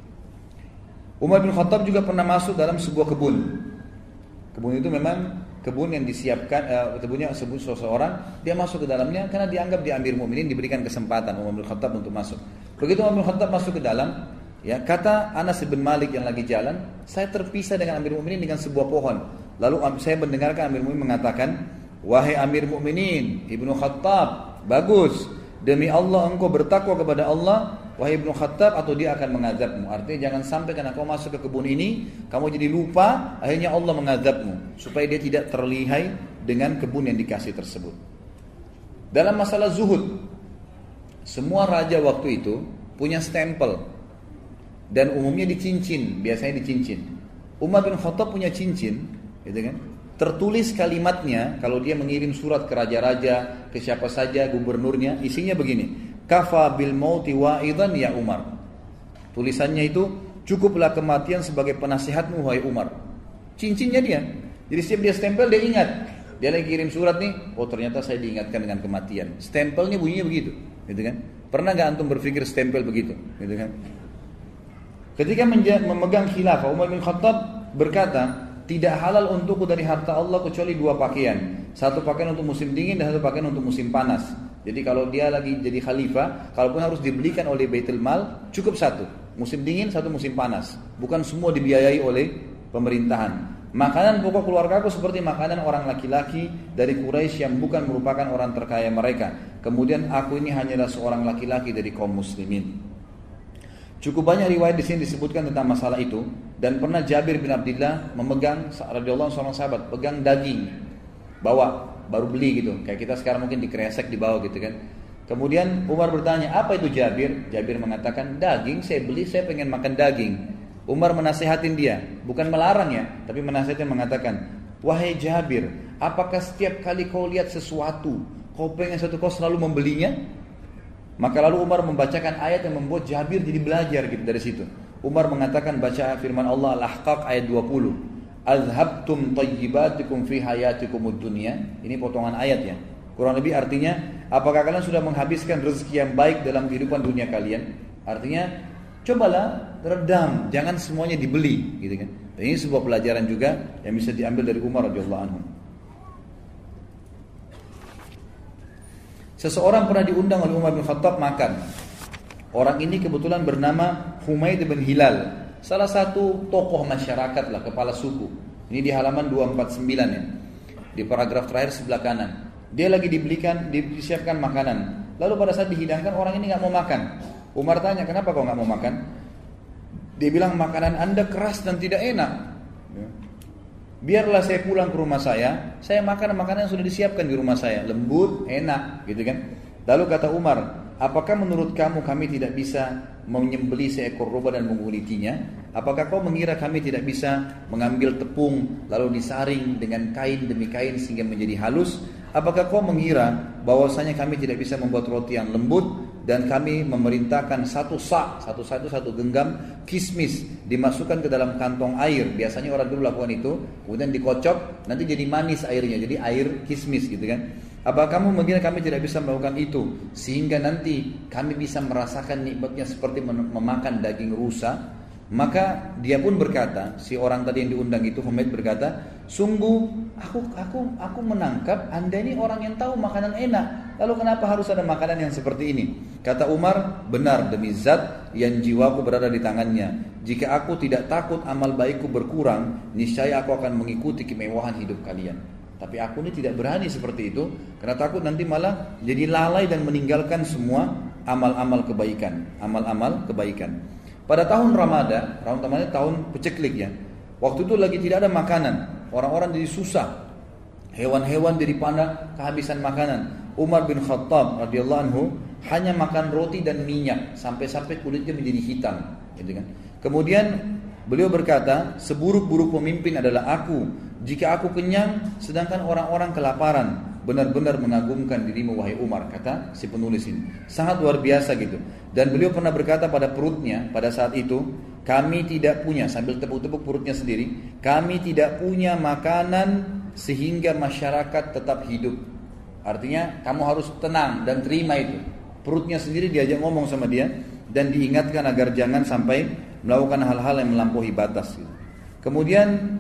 Umar bin Khattab juga pernah masuk dalam sebuah kebun. Kebun itu memang kebun yang disiapkan, kebunnya sebut seseorang, dia masuk ke dalamnya karena dianggap di Amir Mu'minin, diberikan kesempatan Umar bin Khattab untuk masuk. Begitu Umar bin Khattab masuk ke dalam, ya, kata Anas bin Malik yang lagi jalan, saya terpisah dengan Amir Mu'minin dengan sebuah pohon. Lalu saya mendengarkan Amir Mu'minin mengatakan, wahai Amir Mu'minin Ibnu Khattab, bagus, demi Allah engkau bertakwa kepada Allah, wahai Ibnu Khattab, atau dia akan mengazabmu. Artinya jangan sampai karena kau masuk ke kebun ini, kamu jadi lupa, akhirnya Allah mengazabmu, supaya dia tidak terlihai dengan kebun yang dikasih tersebut. Dalam masalah zuhud, semua raja waktu itu punya stempel, dan umumnya di cincin, biasanya di cincin. Umar bin Khattab punya cincin, gitu kan? Tertulis kalimatnya, kalau dia mengirim surat ke raja-raja, ke siapa saja, gubernurnya, isinya begini, kafa bil mauti wa'idan ya Umar. Tulisannya itu, cukuplah kematian sebagai penasihatmu wahai Umar. Cincinnya dia. Jadi setiap dia stempel dia ingat. Dia lagi kirim surat nih, oh ternyata saya diingatkan dengan kematian. Stempelnya bunyinya begitu, gitu kan? Pernah gak antum berpikir stempel begitu, gitu kan? Ketika memegang khilafah, Umar bin Khattab berkata, tidak halal untukku dari harta Allah kecuali 2 pakaian. Satu pakaian untuk musim dingin dan satu pakaian untuk musim panas. Jadi kalau dia lagi jadi khalifah, kalaupun harus dibelikan oleh Baitul Mal, cukup 1. Musim dingin, 1 musim panas. Bukan semua dibiayai oleh pemerintahan. Makanan pokok keluargaku seperti makanan orang laki-laki dari Quraisy yang bukan merupakan orang terkaya mereka. Kemudian aku ini hanyalah seorang laki-laki dari kaum muslimin. Cukup banyak riwayat di sini disebutkan tentang masalah itu, dan pernah Jabir bin Abdullah memegang, radhiyallahu anhu, seorang sahabat pegang daging, bawa baru beli gitu, kayak kita sekarang mungkin dikresek di bawah gitu kan. Kemudian Umar bertanya, apa itu Jabir? Jabir mengatakan, daging, saya beli, saya pengen makan daging. Umar menasihatin dia, bukan melarang ya, tapi menasihatin, mengatakan, wahai Jabir, apakah setiap kali kau lihat sesuatu, kau pengen sesuatu, kau selalu membelinya? Maka lalu Umar membacakan ayat yang membuat Jabir jadi belajar gitu dari situ. Umar mengatakan, baca firman Allah Al-Ahqaq ayat 20. Azhabtum tayyibatikum fi hayatikumud dunya. Ini potongan ayat ya. Kurang lebih artinya, apakah kalian sudah menghabiskan rezeki yang baik dalam kehidupan dunia kalian? Artinya, cobalah redam, jangan semuanya dibeli gitu kan. Dan ini sebuah pelajaran juga yang bisa diambil dari Umar radhiyallahu anhu. Seseorang pernah diundang oleh Umar bin Khattab makan. Orang ini kebetulan bernama Humaid bin Hilal, salah satu tokoh masyarakat lah, kepala suku. Ini di halaman 249 ya, di paragraf terakhir sebelah kanan. Dia lagi disiapkan makanan. Lalu pada saat dihidangkan, orang ini nggak mau makan. Umar tanya, kenapa kau nggak mau makan? Dia bilang, makanan Anda keras dan tidak enak. Biarlah saya pulang ke rumah saya makan makanan yang sudah disiapkan di rumah saya, lembut, enak, gitu kan. Lalu kata Umar, apakah menurut kamu kami tidak bisa menyembelih seekor domba dan mengulitinya? Apakah kau mengira kami tidak bisa mengambil tepung lalu disaring dengan kain demi kain sehingga menjadi halus? Apakah kau mengira bahwasanya kami tidak bisa membuat roti yang lembut? Dan kami memerintahkan satu genggam kismis dimasukkan ke dalam kantong air. Biasanya orang dulu lakukan itu, kemudian dikocok, nanti jadi manis airnya, jadi air kismis gitu kan. Apa kamu mengira kami tidak bisa melakukan itu sehingga nanti kami bisa merasakan nikmatnya seperti memakan daging rusa? Maka dia pun berkata, si orang tadi yang diundang itu, Humaid berkata, sungguh aku menangkap Anda ini orang yang tahu makanan enak, lalu kenapa harus ada makanan yang seperti ini? Kata Umar, benar demi zat yang jiwaku berada di tangannya, jika aku tidak takut amal baikku berkurang, niscaya aku akan mengikuti kemewahan hidup kalian. Tapi aku ini tidak berani seperti itu, karena takut nanti malah jadi lalai dan meninggalkan semua amal-amal kebaikan. Pada tahun Ramadan tahun peceklik ya. Waktu itu lagi tidak ada makanan, orang-orang jadi susah, hewan-hewan jadi pada kehabisan makanan. Umar bin Khattab radhiyallahu anhu hanya makan roti dan minyak sampai kulitnya menjadi hitam, gitu kan. Kemudian beliau berkata, seburuk-buruk pemimpin adalah aku jika aku kenyang sedangkan orang-orang kelaparan. Benar-benar mengagumkan dirimu wahai Umar, kata si penulis ini. Sangat luar biasa gitu. Dan beliau pernah berkata pada perutnya pada saat itu, kami tidak punya, sambil tepuk-tepuk perutnya sendiri, kami tidak punya makanan sehingga masyarakat tetap hidup. Artinya kamu harus tenang dan terima itu. Perutnya sendiri diajak ngomong sama dia dan diingatkan agar jangan sampai melakukan hal-hal yang melampaui batas gitu. Kemudian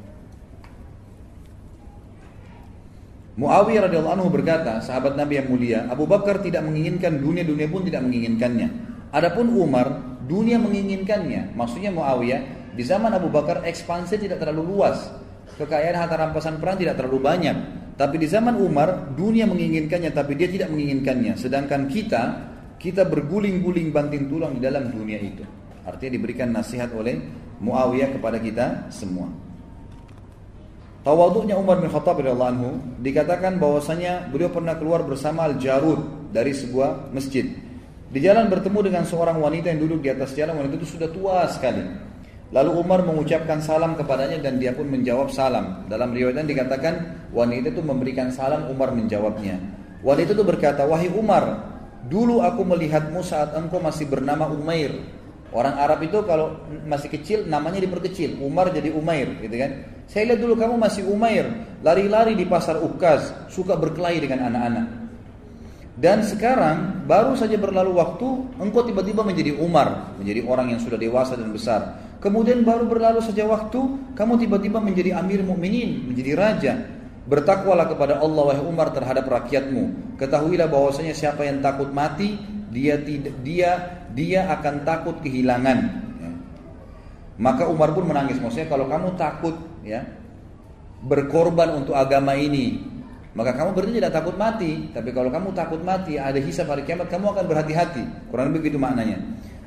Muawiyah radhiyallahu anhu berkata, sahabat Nabi yang mulia, Abu Bakar tidak menginginkan dunia pun tidak menginginkannya. Adapun Umar, dunia menginginkannya. Maksudnya Muawiyah, di zaman Abu Bakar ekspansi tidak terlalu luas, kekayaan harta rampasan perang tidak terlalu banyak. Tapi di zaman Umar, dunia menginginkannya, tapi dia tidak menginginkannya. Sedangkan kita berguling-guling banting tulang di dalam dunia itu. Artinya diberikan nasihat oleh Muawiyah kepada kita semua. Tawaduknya Umar bin Khattab radhiyallahu anhu dikatakan bahwasanya beliau pernah keluar bersama Al-Jarud dari sebuah masjid. Di jalan bertemu dengan seorang wanita yang duduk di atas jalan. Wanita itu sudah tua sekali. Lalu Umar mengucapkan salam kepadanya dan dia pun menjawab salam. Dalam riwayat dikatakan wanita itu memberikan salam, Umar menjawabnya. Wanita itu berkata, wahai Umar, dulu aku melihatmu saat engkau masih bernama Umair. Orang Arab itu kalau masih kecil namanya diperkecil, Umar jadi Umair, gitu kan? Saya lihat dulu kamu masih Umair, lari-lari di pasar Ukaz, suka berkelahi dengan anak-anak. Dan sekarang baru saja berlalu waktu, engkau tiba-tiba menjadi Umar, menjadi orang yang sudah dewasa dan besar. Kemudian baru berlalu saja waktu, kamu tiba-tiba menjadi Amir Mukminin, menjadi raja. Bertakwalah kepada Allah wahai Umar terhadap rakyatmu. Ketahuilah bahwasanya siapa yang takut mati, dia akan takut kehilangan. Ya. Maka Umar pun menangis. Maksudnya kalau kamu takut ya berkorban untuk agama ini, maka kamu berarti tidak takut mati. Tapi kalau kamu takut mati, ada hisab hari kiamat, kamu akan berhati-hati. Kurang lebih begitu maknanya.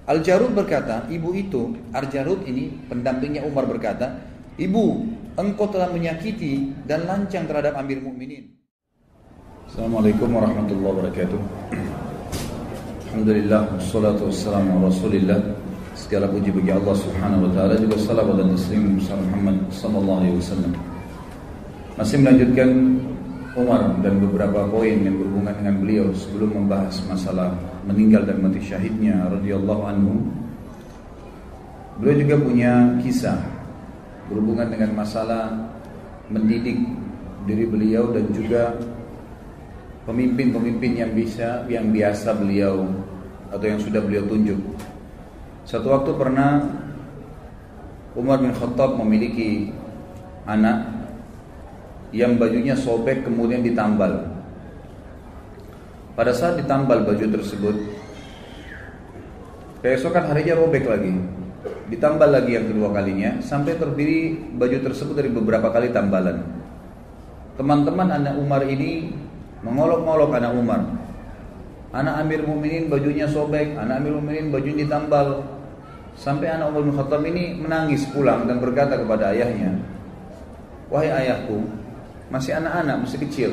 Al-Jarud berkata, ibu itu, Al-Jarud ini pendampingnya Umar berkata, ibu, engkau telah menyakiti dan lancang terhadap Amir Mukminin. Assalamualaikum warahmatullahi wabarakatuh. Alhamdulillah, wassalatu wassalamu ala Rasulillah. Segala puji bagi Allah Subhanahu wa taala, juga salawat dan taslim kepada Muhammad sallallahu alaihi wasallam. Masih melanjutkan Umar dan beberapa poin yang berhubungan dengan beliau sebelum membahas masalah meninggal dan mati syahidnya radhiyallahu anhu. Beliau juga punya kisah berhubungan dengan masalah mendidik diri beliau dan juga pemimpin-pemimpin yang biasa beliau atau yang sudah beliau tunjuk. Satu waktu pernah Umar bin Khattab memiliki anak yang bajunya sobek kemudian ditambal. Pada saat ditambal baju tersebut, keesokan harinya robek lagi, ditambal lagi yang kedua kalinya, sampai terdiri baju tersebut dari beberapa kali tambalan. Teman-teman anak Umar ini mengolok-olok anak Umar. Anak Amir Mukminin bajunya sobek, anak Amir Mukminin bajunya ditambal. Sampai anak Umar bin Khattab ini menangis pulang dan berkata kepada ayahnya, wahai ayahku, masih anak-anak, masih kecil.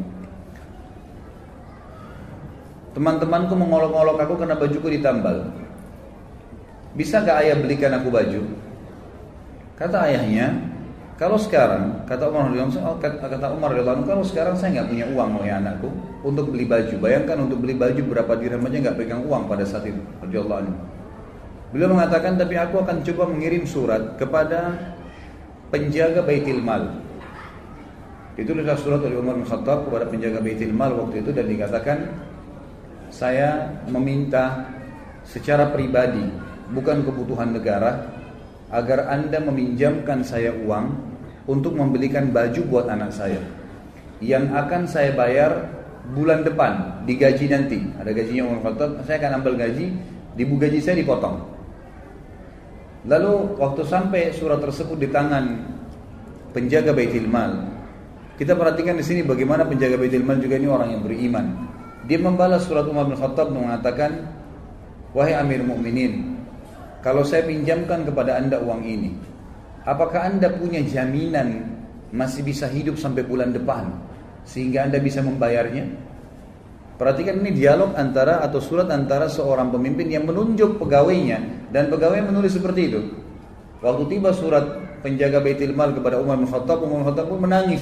Teman-temanku mengolok-olok aku karena bajuku ditambal. Bisa gak ayah belikan aku baju? Kata ayahnya, kalau sekarang, kata Umar radhiyallahu anhu, kalau sekarang saya gak punya uang oleh anakku untuk beli baju. Bayangkan untuk beli baju berapa dirham aja gak pegang uang pada saat itu radhiyallahu anhu. Beliau mengatakan, tapi aku akan coba mengirim surat kepada penjaga Baitul Mal. Itu adalah surat oleh Umar bin Khattab kepada penjaga Baitul Mal waktu itu, dan dikatakan, saya meminta secara pribadi, bukan kebutuhan negara, agar Anda meminjamkan saya uang untuk membelikan baju buat anak saya yang akan saya bayar bulan depan, digaji nanti. Ada gajinya Umar bin Khattab, saya akan ambil gaji, gaji saya dipotong. Lalu waktu sampai surat tersebut di tangan penjaga Baitul Mal, kita perhatikan di sini bagaimana penjaga Baitul Mal juga ini orang yang beriman. Dia membalas surat Umar bin Khattab mengatakan, wahai Amir Mukminin, kalau saya pinjamkan kepada Anda uang ini, apakah Anda punya jaminan masih bisa hidup sampai bulan depan sehingga Anda bisa membayarnya? Perhatikan ini dialog antara atau surat antara seorang pemimpin yang menunjuk pegawainya, dan pegawai menulis seperti itu. Waktu tiba surat penjaga Baitul Mal kepada Umar bin Khattab pun menangis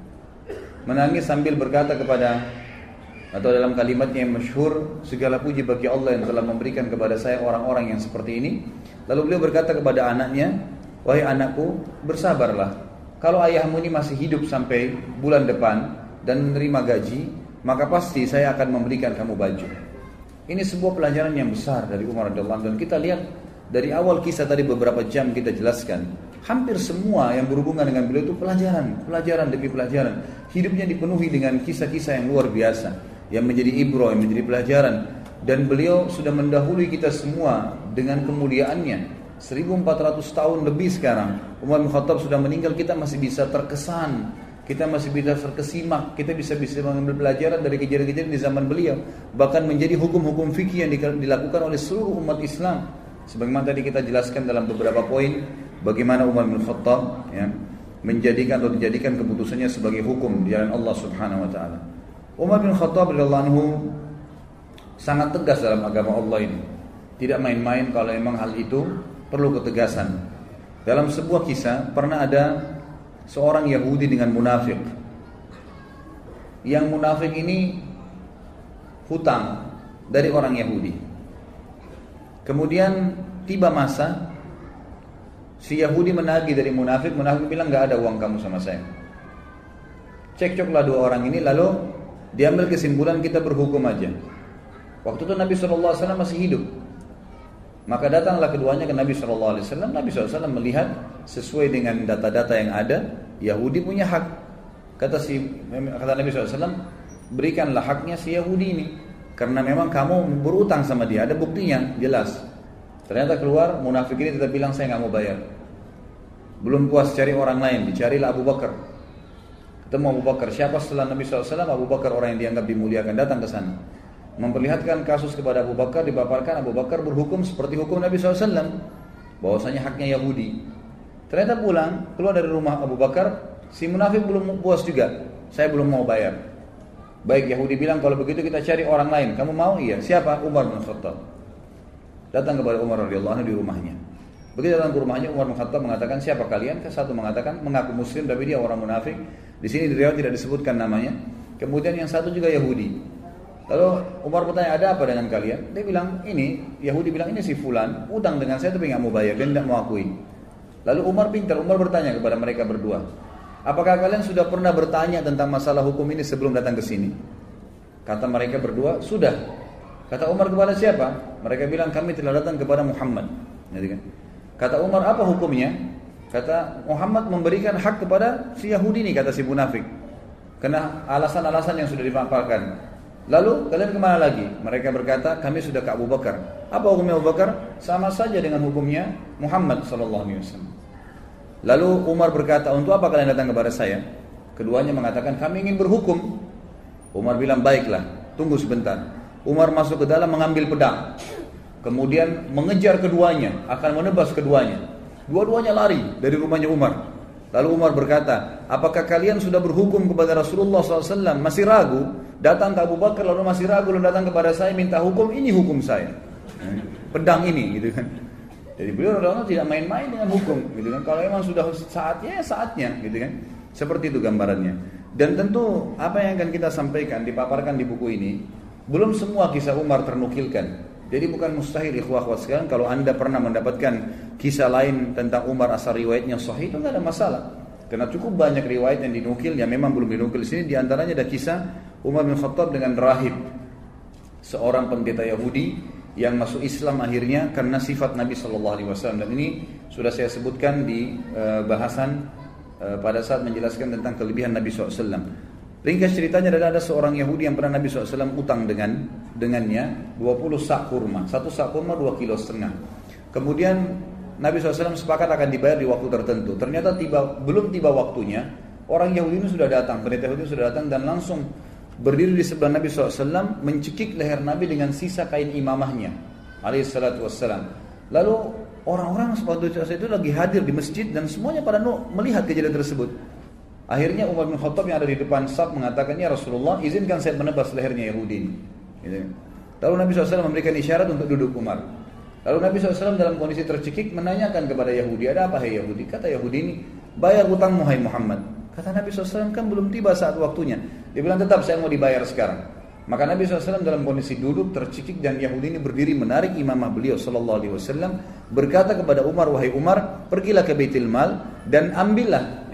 sambil berkata kepada, atau dalam kalimatnya yang masyhur, segala puji bagi Allah yang telah memberikan kepada saya orang-orang yang seperti ini. Lalu beliau berkata kepada anaknya, wahai anakku, bersabarlah. Kalau ayahmu ini masih hidup sampai bulan depan dan menerima gaji, maka pasti saya akan memberikan kamu baju. Ini sebuah pelajaran yang besar dari Umar radhiyallahu anhu, dan kita lihat dari awal kisah tadi beberapa jam kita jelaskan, hampir semua yang berhubungan dengan beliau itu pelajaran demi pelajaran. Hidupnya dipenuhi dengan kisah-kisah yang luar biasa, yang menjadi ibrah, yang menjadi pelajaran. Dan beliau sudah mendahului kita semua dengan kemuliaannya. 1400 tahun lebih sekarang Umar bin Khattab sudah meninggal, kita masih bisa terkesan, kita masih bisa terkesimak, kita bisa mengambil pelajaran dari kejadian-kejadian di zaman beliau. Bahkan menjadi hukum-hukum fikih yang dilakukan oleh seluruh umat Islam. Sebagaimana tadi kita jelaskan dalam beberapa poin, bagaimana Umar bin Khattab menjadikan atau dijadikan keputusannya sebagai hukum di jalan Allah Subhanahu wa taala. Umar bin Khattab radhiyallahu anhu sangat tegas dalam agama Allah ini. Tidak main-main kalau memang hal itu perlu ketegasan. Dalam sebuah kisah pernah ada seorang Yahudi dengan munafik. Yang munafik ini hutang dari orang Yahudi. Kemudian tiba masa si Yahudi menagih dari munafik bilang enggak ada uang kamu sama saya. Cekcoklah dua orang ini, lalu diambil kesimpulan kita berhukum aja. Waktu itu Nabi SAW masih hidup. Maka datanglah keduanya ke Nabi SAW. Nabi SAW melihat sesuai dengan data-data yang ada, Yahudi punya hak. Kata Nabi SAW, berikanlah haknya si Yahudi ini, karena memang kamu berutang sama dia, ada buktinya jelas. Ternyata keluar munafik ini tetap bilang saya nggak mau bayar. Belum puas cari orang lain, dicarilah Abu Bakar. Ketemu Abu Bakar, siapa setelah Nabi SAW? Abu Bakar, orang yang dianggap dimuliakan, datang ke sana. memperlihatkan kasus kepada Abu Bakar, dipaparkan, Abu Bakar berhukum seperti hukum Nabi SAW, bahwasanya haknya Yahudi. Ternyata pulang, keluar dari rumah Abu Bakar, si munafik belum puas juga, saya belum mau bayar. Baik, Yahudi bilang kalau begitu kita cari orang lain. Kamu mau? Iya. Siapa? Umar bin Khattab. Datang kepada Umar radhiyallahu anhu di rumahnya. Begitu datang ke rumahnya, Umar bin Khattab mengatakan, siapa kalian? Satu mengatakan mengaku muslim tapi dia orang munafik. Di sini di riwayat tidak disebutkan namanya. Kemudian yang satu juga Yahudi. Lalu Umar bertanya, ada apa dengan kalian? Dia bilang, ini Yahudi bilang, ini si fulan utang dengan saya tapi nggak mau bayar, dia tidak mau akui. Lalu Umar pintar, Umar bertanya kepada mereka berdua, apakah kalian sudah pernah bertanya tentang masalah hukum ini sebelum datang ke sini? Kata mereka berdua, sudah. Kata Umar kepada siapa? Mereka bilang, kami telah datang kepada Muhammad. Kata Umar, apa hukumnya? Kata Muhammad memberikan hak kepada si Yahudi ini, kata si munafik. Karena alasan-alasan yang sudah dipaparkan. Lalu kalian kemana lagi? Mereka berkata, kami sudah ke Abu Bakar. Apa hukumnya Abu Bakar? Sama saja dengan hukumnya Muhammad SAW. Lalu Umar berkata, untuk apa kalian datang kepada saya? Keduanya mengatakan, kami ingin berhukum. Umar bilang, baiklah, tunggu sebentar. Umar masuk ke dalam mengambil pedang. Kemudian mengejar keduanya, akan menebas keduanya. Dua-duanya lari dari rumahnya Umar. Lalu Umar berkata, apakah kalian sudah berhukum kepada Rasulullah SAW? Masih ragu? Datang ke Abu Bakar lalu masih ragu, lalu datang kepada saya minta hukum, ini hukum saya. Pedang ini, gitu kan. Jadi beliau tidak main-main dengan hukum, gitu kan. Kalau memang sudah saatnya, ya saatnya, gitu kan. Seperti itu gambarannya. Dan tentu apa yang akan kita sampaikan, dipaparkan di buku ini, belum semua kisah Umar ternukilkan. Jadi bukan mustahil ikhwah-ikhwah sekalian, kalau anda pernah mendapatkan kisah lain tentang Umar asal riwayatnya sahih, itu tidak ada masalah. Karena cukup banyak riwayat yang dinukil yang memang belum dinukil. Di sini diantaranya ada kisah Umar bin Khattab dengan rahib, seorang pendeta Yahudi yang masuk Islam akhirnya karena sifat Nabi SAW. Dan ini sudah saya sebutkan di bahasan pada saat menjelaskan tentang kelebihan Nabi SAW. Ringkas ceritanya ada seorang Yahudi yang pernah Nabi SAW utang dengannya 20 sak kurma. Satu sak kurma 2,5 kilo. Kemudian Nabi SAW sepakat akan dibayar di waktu tertentu. Ternyata belum tiba waktunya, orang Yahudi ini sudah datang, pendeta Yahudi sudah datang dan langsung berdiri di sebelah Nabi SAW, mencekik leher Nabi dengan sisa kain imamahnya, alaihissalatu wassalam. Lalu orang-orang sepatutnya itu lagi hadir di masjid dan semuanya pada melihat kejadian tersebut. Akhirnya Umar bin Khattab yang ada di depan saf mengatakan, ya Rasulullah, izinkan saya menebas lehernya Yahudi ini. Lalu Nabi SAW memberikan isyarat untuk duduk Umar. Lalu Nabi SAW dalam kondisi tercekik menanyakan kepada Yahudi, ada apa hai Yahudi? Kata Yahudi ini, bayar hutangmu hai Muhammad. Kata Nabi SAW, kan belum tiba saat waktunya. Dia bilang, tetap saya mau dibayar sekarang. Maka Nabi SAW dalam kondisi duduk tercekik dan Yahudi ini berdiri menarik imamah beliau SAW, berkata kepada Umar, wahai Umar, pergilah ke Baitul Mal dan ambillah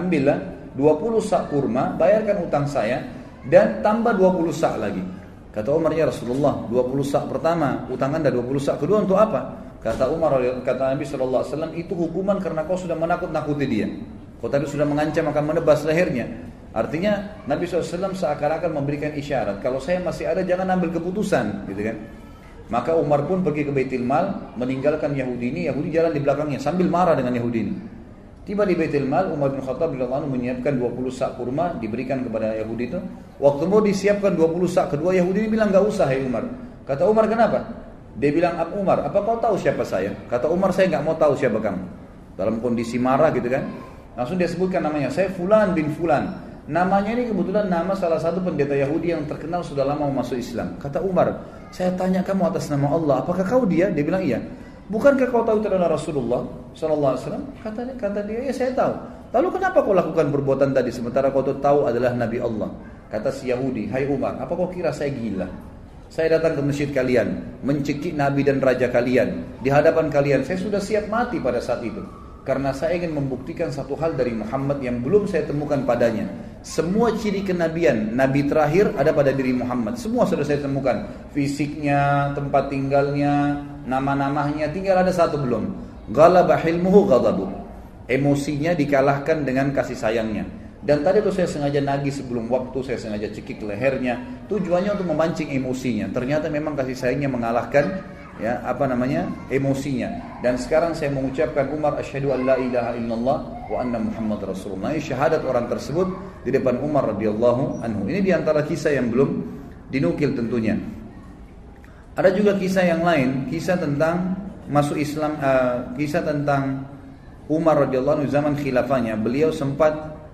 20 sak kurma, bayarkan utang saya dan tambah 20 sak lagi. Kata Umar, ya Rasulullah, 20 sak pertama utang anda, 20 sak kedua untuk apa? Kata Nabi SAW, itu hukuman karena kau sudah menakut-nakuti dia. Kau tadi sudah mengancam akan menebas lehernya. Artinya Nabi SAW seakan-akan memberikan isyarat, kalau saya masih ada jangan ambil keputusan, gitu kan? Maka Umar pun pergi ke Baitul Mal, meninggalkan Yahudi ini. Yahudi jalan di belakangnya sambil marah dengan Yahudi ini. Tiba di Baitul Mal, Umar bin Khattab menyiapkan 20 sak kurma, diberikan kepada Yahudi itu. Waktu mau disiapkan 20 sak kedua, Yahudi ini bilang, enggak usah hai Umar. Kata Umar, kenapa? Dia bilang, Umar, apa kau tahu siapa saya? Kata Umar, saya enggak mau tahu siapa kamu. Dalam kondisi marah gitu kan. Langsung dia sebutkan namanya, saya Fulan bin Fulan. Namanya ini kebetulan nama salah satu pendeta Yahudi yang terkenal sudah lama masuk Islam. Kata Umar, saya tanya kamu atas nama Allah, apakah kau dia? Dia bilang, iya. Bukankah kau tahu itu adalah Rasulullah SAW? Kata dia, ya saya tahu. Lalu kenapa kau lakukan perbuatan tadi sementara kau tahu adalah Nabi Allah? Kata si Yahudi, hai Umar, apa kau kira saya gila? Saya datang ke masjid kalian, mencekik Nabi dan Raja kalian, di hadapan kalian, saya sudah siap mati pada saat itu. Karena saya ingin membuktikan satu hal dari Muhammad yang belum saya temukan padanya. Semua ciri kenabian, Nabi terakhir ada pada diri Muhammad. Semua sudah saya temukan. Fisiknya, tempat tinggalnya, nama-namanya, tinggal ada satu belum. Ghalaba hilmuhu ghadabu. Emosinya dikalahkan dengan kasih sayangnya. Dan tadi tuh saya sengaja nagih sebelum waktu, saya sengaja cekik lehernya. Tujuannya untuk memancing emosinya. Ternyata memang kasih sayangnya mengalahkan emosinya. Dan sekarang saya mengucapkan Umar asyhadu an la ilaha illallah wa anna Muhammad Rasulullah. Ini syahadat orang tersebut di depan Umar radhiyallahu anhu. Ini diantara kisah yang belum dinukil tentunya. Ada juga kisah yang lain, kisah tentang masuk Islam, kisah tentang Umar radhiyallahu anhu zaman khilafahnya. Beliau sempat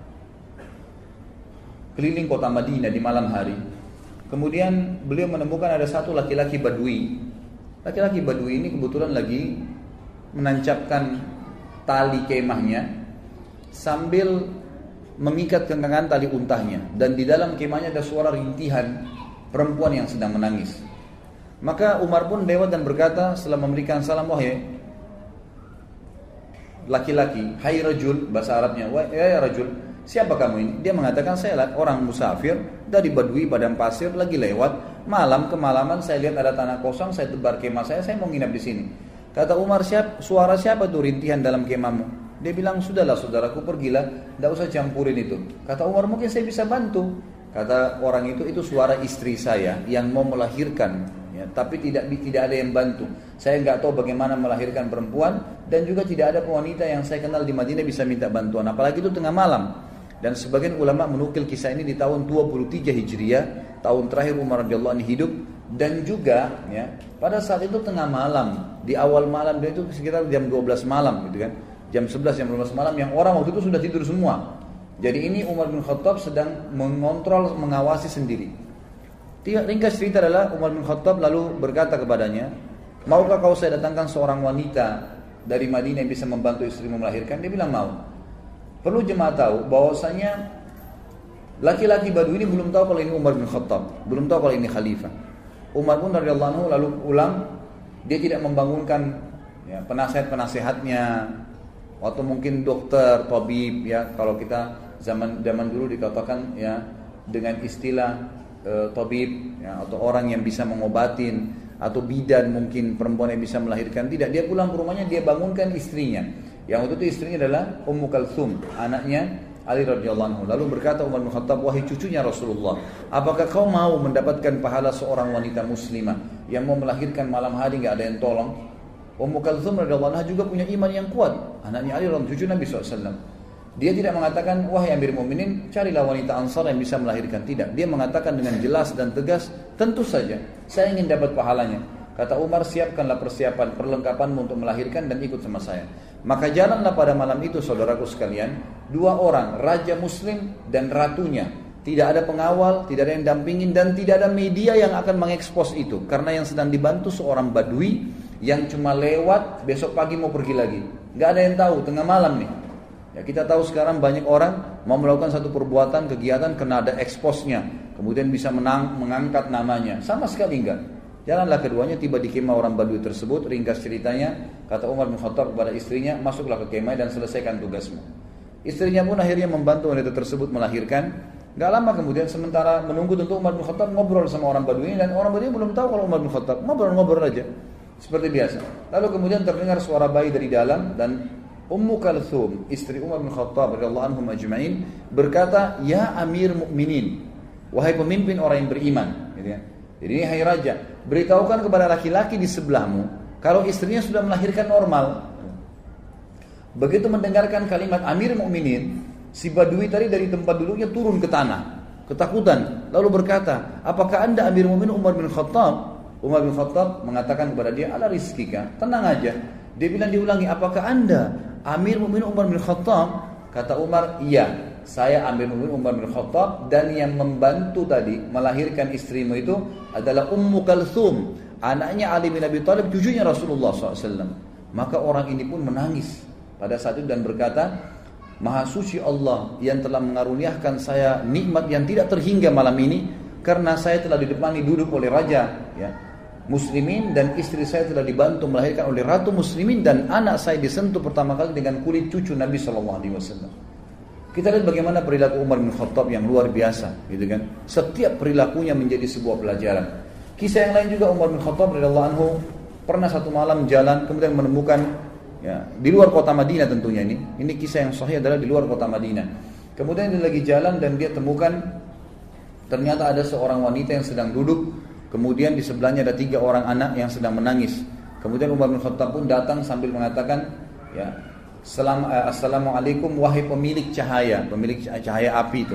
keliling kota Madinah di malam hari. Kemudian beliau menemukan ada satu laki-laki Badui. Laki-laki Badui ini kebetulan lagi menancapkan tali kemahnya sambil mengikat kencangan tali untahnya, dan di dalam kemahnya ada suara rintihan perempuan yang sedang menangis. Maka Umar pun lewat dan berkata setelah memberikan salam, wahai laki-laki, hai rajul, bahasa Arabnya, wahai rajul, siapa kamu ini? Dia mengatakan, saya orang musafir dari Badui padang pasir, lagi lewat malam, kemalaman saya lihat ada tanah kosong, saya tebar kemah saya mau nginap di sini. Kata Umar, suara siapa tuh rintihan dalam kemahmu? Dia bilang, sudahlah saudaraku, pergilah, tidak usah campurin itu. Kata Umar, mungkin saya bisa bantu. Kata orang itu suara istri saya yang mau melahirkan, ya, tapi tidak ada yang bantu. Saya nggak tahu bagaimana melahirkan perempuan, dan juga tidak ada wanita yang saya kenal di Madinah bisa minta bantuan, apalagi itu tengah malam. Dan sebagian ulama menukil kisah ini di tahun 23 Hijriah, tahun terakhir Umar radhiyallahu anhu hidup. Dan juga ya, pada saat itu tengah malam, di awal malam, dia itu sekitar jam 12 malam gitu kan, jam 11, jam 12 malam, yang orang waktu itu sudah tidur semua. Jadi ini Umar bin Khattab sedang mengontrol, mengawasi sendiri. Ringkas cerita adalah Umar bin Khattab lalu berkata kepadanya, maukah kau saya datangkan seorang wanita dari Madinah yang bisa membantu istrimu melahirkan? Dia bilang mau. Perlu jemaah tahu bahwasanya laki-laki Badui ini belum tahu kalau ini Umar bin Khattab, belum tahu kalau ini khalifah. Umar pun radhiyallahu anhu lalu pulang, dia tidak membangunkan ya, penasihat-penasihatnya, atau mungkin dokter, tabib ya, kalau kita zaman dulu dikatakan ya dengan istilah tabib ya, atau orang yang bisa mengobatin, atau bidan mungkin perempuan yang bisa melahirkan. Tidak, dia pulang ke rumahnya, dia bangunkan istrinya. Yang waktu itu istrinya adalah Ummu Kalthum, anaknya Ali radhiyallahu anhu. Lalu berkata Umar bin Khattab, wahai cucunya Rasulullah, apakah kau mau mendapatkan pahala seorang wanita muslimah yang mau melahirkan malam hari enggak ada yang tolong? Ummu Kalthum radhiyallahu anha juga punya iman yang kuat, anaknya Ali radhiyallahu anhu, cucu Nabi SAW. Dia tidak mengatakan, wahai Amir Mu'minin, carilah wanita Ansar yang bisa melahirkan. Tidak, dia mengatakan dengan jelas dan tegas, tentu saja saya ingin dapat pahalanya. Kata Umar, siapkanlah persiapan, perlengkapanmu untuk melahirkan dan ikut sama saya. Maka jalanlah pada malam itu, saudaraku sekalian, dua orang, raja muslim dan ratunya. Tidak ada pengawal, tidak ada yang dampingin, dan tidak ada media yang akan mengekspos itu. Karena yang sedang dibantu seorang Badui yang cuma lewat, besok pagi mau pergi lagi. Gak ada yang tahu, tengah malam nih. Ya, kita tahu sekarang banyak orang mau melakukan satu perbuatan, kegiatan, kena ada eksposnya. Kemudian bisa mengangkat namanya. Sama sekali enggak. Jalanlah keduanya, tiba di kemah orang Badui tersebut. Ringkas ceritanya, kata Umar bin Khattab kepada istrinya, masuklah ke kemah dan selesaikan tugasmu. Istrinya pun akhirnya membantu wanita tersebut melahirkan. Gak lama kemudian, sementara menunggu, tentu Umar bin Khattab ngobrol sama orang Badui ini, dan orang Badui belum tahu kalau Umar bin Khattab, ngobrol-ngobrol aja seperti biasa. Lalu kemudian terdengar suara bayi dari dalam, dan Ummu Kalthum, istri Umar bin Khattab radhiyallahu anhum ajma'in, berkata, ya Amir Mukminin, wahai pemimpin orang yang beriman, gitu ya. Jadi ini, hai raja, beritahukan kepada laki-laki di sebelahmu kalau istrinya sudah melahirkan normal. Begitu mendengarkan kalimat Amir Mukminin, si Badui tadi dari tempat duduknya turun ke tanah, ketakutan, lalu berkata, apakah anda Amir Mukminin Umar bin Khattab? Umar bin Khattab mengatakan kepada dia, ala rizkika, tenang aja. Dia bilang, diulangi, apakah anda Amir Mukminin Umar bin Khattab? Kata Umar, iya, saya Amir Mukminin Umar bin Khattab, dan yang membantu tadi melahirkan istrimu itu adalah Ummu Kalthum, anaknya Ali bin Abi Thalib, cucunya Rasulullah SAW. Maka orang ini pun menangis pada saat itu dan berkata, Maha suci Allah yang telah mengaruniakan saya nikmat yang tidak terhingga malam ini, karena saya telah didepani duduk oleh raja ya, muslimin, dan istri saya telah dibantu melahirkan oleh ratu muslimin, dan anak saya disentuh pertama kali dengan kulit cucu Nabi SAW. Kita lihat bagaimana perilaku Umar bin Khattab yang luar biasa, gitu kan? Setiap perilakunya menjadi sebuah pelajaran. Kisah yang lain juga, Umar bin Khattab radhiyallahu anhu pernah satu malam jalan, kemudian menemukan ya, di luar kota Madinah tentunya ini. Ini kisah yang sahih adalah di luar kota Madinah. Kemudian dia lagi jalan dan dia temukan ternyata ada seorang wanita yang sedang duduk. Kemudian di sebelahnya ada 3 orang anak yang sedang menangis. Kemudian Umar bin Khattab pun datang sambil mengatakan, ya, Assalamualaikum wahai pemilik cahaya api itu.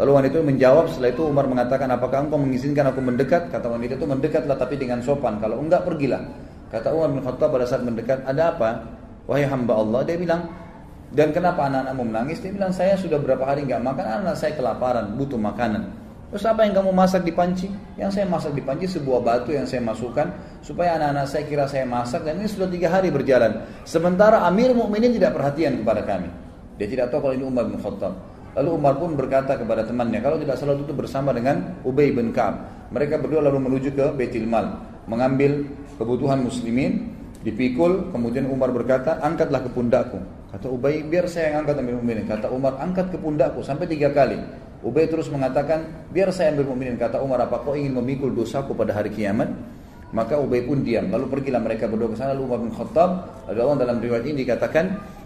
Lalu wanita itu menjawab, setelah itu Umar mengatakan, apakah engkau mengizinkan aku mendekat? Kata wanita itu, mendekatlah tapi dengan sopan, kalau enggak pergilah. Kata Umar bin Khattab pada saat mendekat, ada apa? Wahai hamba Allah, dia bilang, dan kenapa anak-anakmu menangis? Dia bilang, saya sudah berapa hari enggak makan, anak saya kelaparan, butuh makanan. Terus apa yang kamu masak di panci? Yang saya masak di panci sebuah batu yang saya masukkan supaya anak-anak saya kira saya masak, dan ini sudah 3 hari berjalan. Sementara Amir Mukminin tidak perhatian kepada kami. Dia tidak tahu kalau ini Umar bin Khattab. Lalu Umar pun berkata kepada temannya, kalau tidak salah itu bersama dengan Ubay bin Ka'ab. Mereka berdua lalu menuju ke Baitul Mal, mengambil kebutuhan muslimin, dipikul. Kemudian Umar berkata, angkatlah ke pundakku. Kata Ubay, biar saya yang angkat Amirul Mukminin. Kata Umar, angkat ke pundakku sampai 3 kali. Ubay terus mengatakan, biar saya Amirul Mukminin. Kata Umar, apa kau ingin memikul dosaku pada hari kiamat? Maka Ubay pun diam. Lalu pergilah mereka berdua ke sana. Lalu Umar bin Khattab, dalam riwayat ini dikatakan,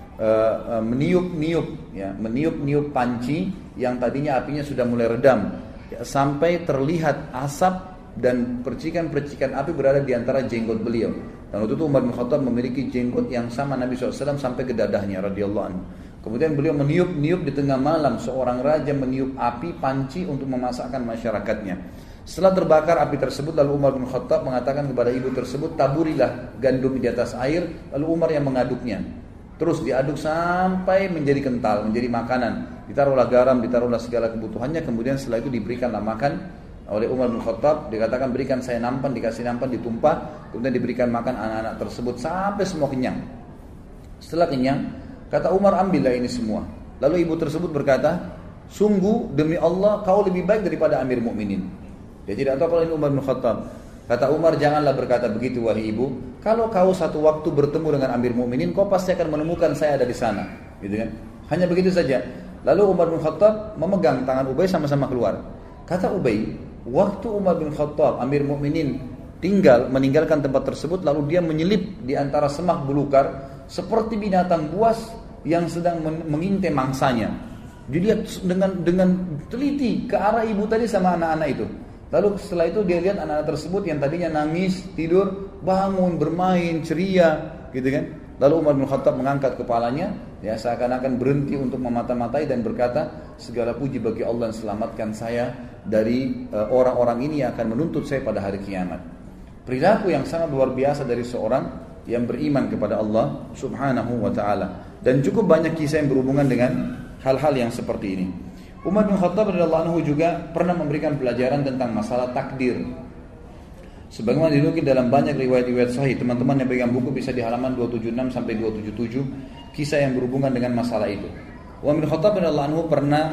meniup panci yang tadinya apinya sudah mulai redam, sampai terlihat asap dan percikan-percikan api berada di antara jenggot beliau. Dan waktu itu Umar bin Khattab memiliki jenggot yang sama Nabi SAW sampai ke dadahnya radhiyallahu anhu. Kemudian beliau meniup di tengah malam, seorang raja meniup api panci untuk memasakkan masyarakatnya. Setelah terbakar api tersebut, lalu Umar bin Khattab mengatakan kepada ibu tersebut, taburilah gandum di atas air. Lalu Umar yang mengaduknya. Terus diaduk sampai menjadi kental, menjadi makanan. Ditaruhlah garam, ditaruhlah segala kebutuhannya. Kemudian setelah itu diberikanlah makan oleh Umar bin Khattab. Dikatakan, berikan saya nampan, dikasih nampan, ditumpah. Kemudian diberikan makan anak-anak tersebut sampai semua kenyang. Setelah kenyang, kata Umar, ambillah ini semua. Lalu ibu tersebut berkata, sungguh demi Allah kau lebih baik daripada Amir Mukminin. Dia tidak tahu kalau ini Umar bin Khattab. Kata Umar, janganlah berkata begitu wahai ibu. Kalau kau satu waktu bertemu dengan Amir Mukminin, kau pasti akan menemukan saya ada di sana, gitu kan? Hanya begitu saja. Lalu Umar bin Khattab memegang tangan Ubay, sama-sama keluar. Kata Ubay, waktu Umar bin Khattab, Amir Mukminin meninggalkan tempat tersebut, lalu dia menyelip di antara semak belukar seperti binatang buas yang sedang mengintai mangsanya. Dilihat dengan teliti ke arah ibu tadi sama anak-anak itu. Lalu setelah itu dia lihat anak-anak tersebut yang tadinya nangis, tidur, bangun, bermain, ceria, gitu kan. Lalu Umar bin Khattab mengangkat kepalanya, ya seakan-akan berhenti untuk memata-matai dan berkata, segala puji bagi Allah yang selamatkan saya dari orang-orang ini yang akan menuntut saya pada hari kiamat. Perilaku yang sangat luar biasa dari seorang yang beriman kepada Allah Subhanahu wa taala. Dan cukup banyak kisah yang berhubungan dengan hal-hal yang seperti ini. Umar bin Khattab radhiyallahu anhu juga pernah memberikan pelajaran tentang masalah takdir. Sebagaimana dinukil dalam banyak riwayat-riwayat sahih, teman-teman yang pegang buku bisa di halaman 276 sampai 277 kisah yang berhubungan dengan masalah itu. Umar bin Khattab radhiyallahu anhu pernah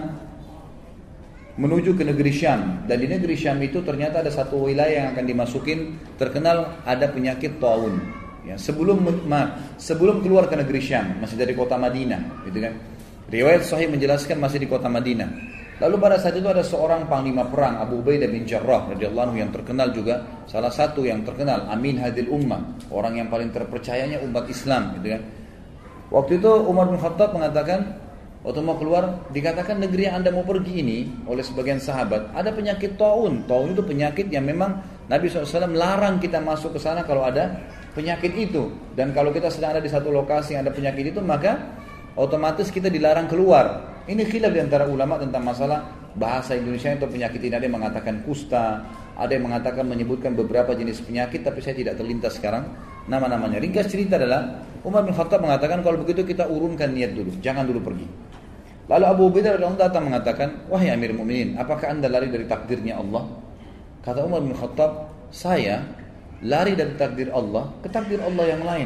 menuju ke negeri Syam, dan di negeri Syam itu ternyata ada satu wilayah yang akan dimasukin, terkenal ada penyakit taun. Ya, sebelum keluar ke negeri Syam, masih dari kota Madinah, gitu kan. Riwayat sahih menjelaskan masih di kota Madinah. Lalu pada saat itu ada seorang panglima perang, Abu Ubaidah bin Jarrah radhiyallahu anhu, yang terkenal juga, salah satu yang terkenal, Amin Hadil Ummah, orang yang paling terpercayanya umat Islam, gitu kan. Waktu itu Umar bin Khattab mengatakan, waktu mau keluar, dikatakan negeri yang Anda mau pergi ini oleh sebagian sahabat ada penyakit taun. Taun itu penyakit yang memang Nabi SAW larang kita masuk ke sana kalau ada penyakit itu. Dan kalau kita sedang ada di satu lokasi yang ada penyakit itu, maka otomatis kita dilarang keluar. Ini khilaf di antara ulama tentang masalah bahasa Indonesia atau penyakit ini. Ada yang mengatakan kusta, ada yang mengatakan menyebutkan beberapa jenis penyakit, tapi saya tidak terlintas sekarang nama-namanya. Ringkas cerita adalah Umar bin Khattab mengatakan, kalau begitu kita urunkan niat dulu, jangan dulu pergi. Lalu Abu Ubaidah radhiyallahu anhu datang mengatakan, wahai Amir Mukminin, apakah Anda lari dari takdirnya Allah? Kata Umar bin Khattab, saya lari dari takdir Allah ke takdir Allah yang lain.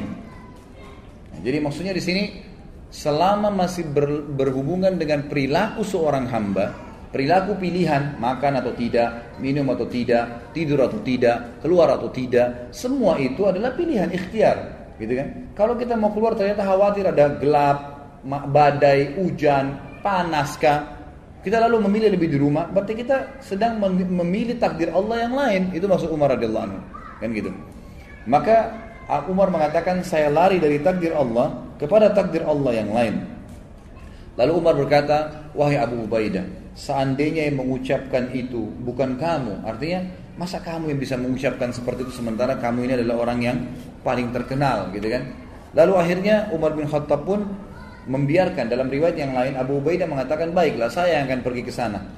Nah, jadi maksudnya di sini, selama masih berhubungan dengan perilaku seorang hamba, perilaku pilihan, makan atau tidak, minum atau tidak, tidur atau tidak, keluar atau tidak, semua itu adalah pilihan ikhtiar, gitu kan? Kalau kita mau keluar ternyata khawatir ada gelap, badai, hujan, panaskah, kita lalu memilih lebih di rumah, berarti kita sedang memilih takdir Allah yang lain. Itu maksud Umar radhiyallahu anhu, kan gitu. Maka Umar mengatakan, saya lari dari takdir Allah kepada takdir Allah yang lain. Lalu Umar berkata, wahai Abu Ubaidah, seandainya yang mengucapkan itu bukan kamu, artinya masa kamu yang bisa mengucapkan seperti itu sementara kamu ini adalah orang yang paling terkenal, gitu kan? Lalu akhirnya Umar bin Khattab pun membiarkan. Dalam riwayat yang lain Abu Ubaidah mengatakan, baiklah saya yang akan pergi ke sana.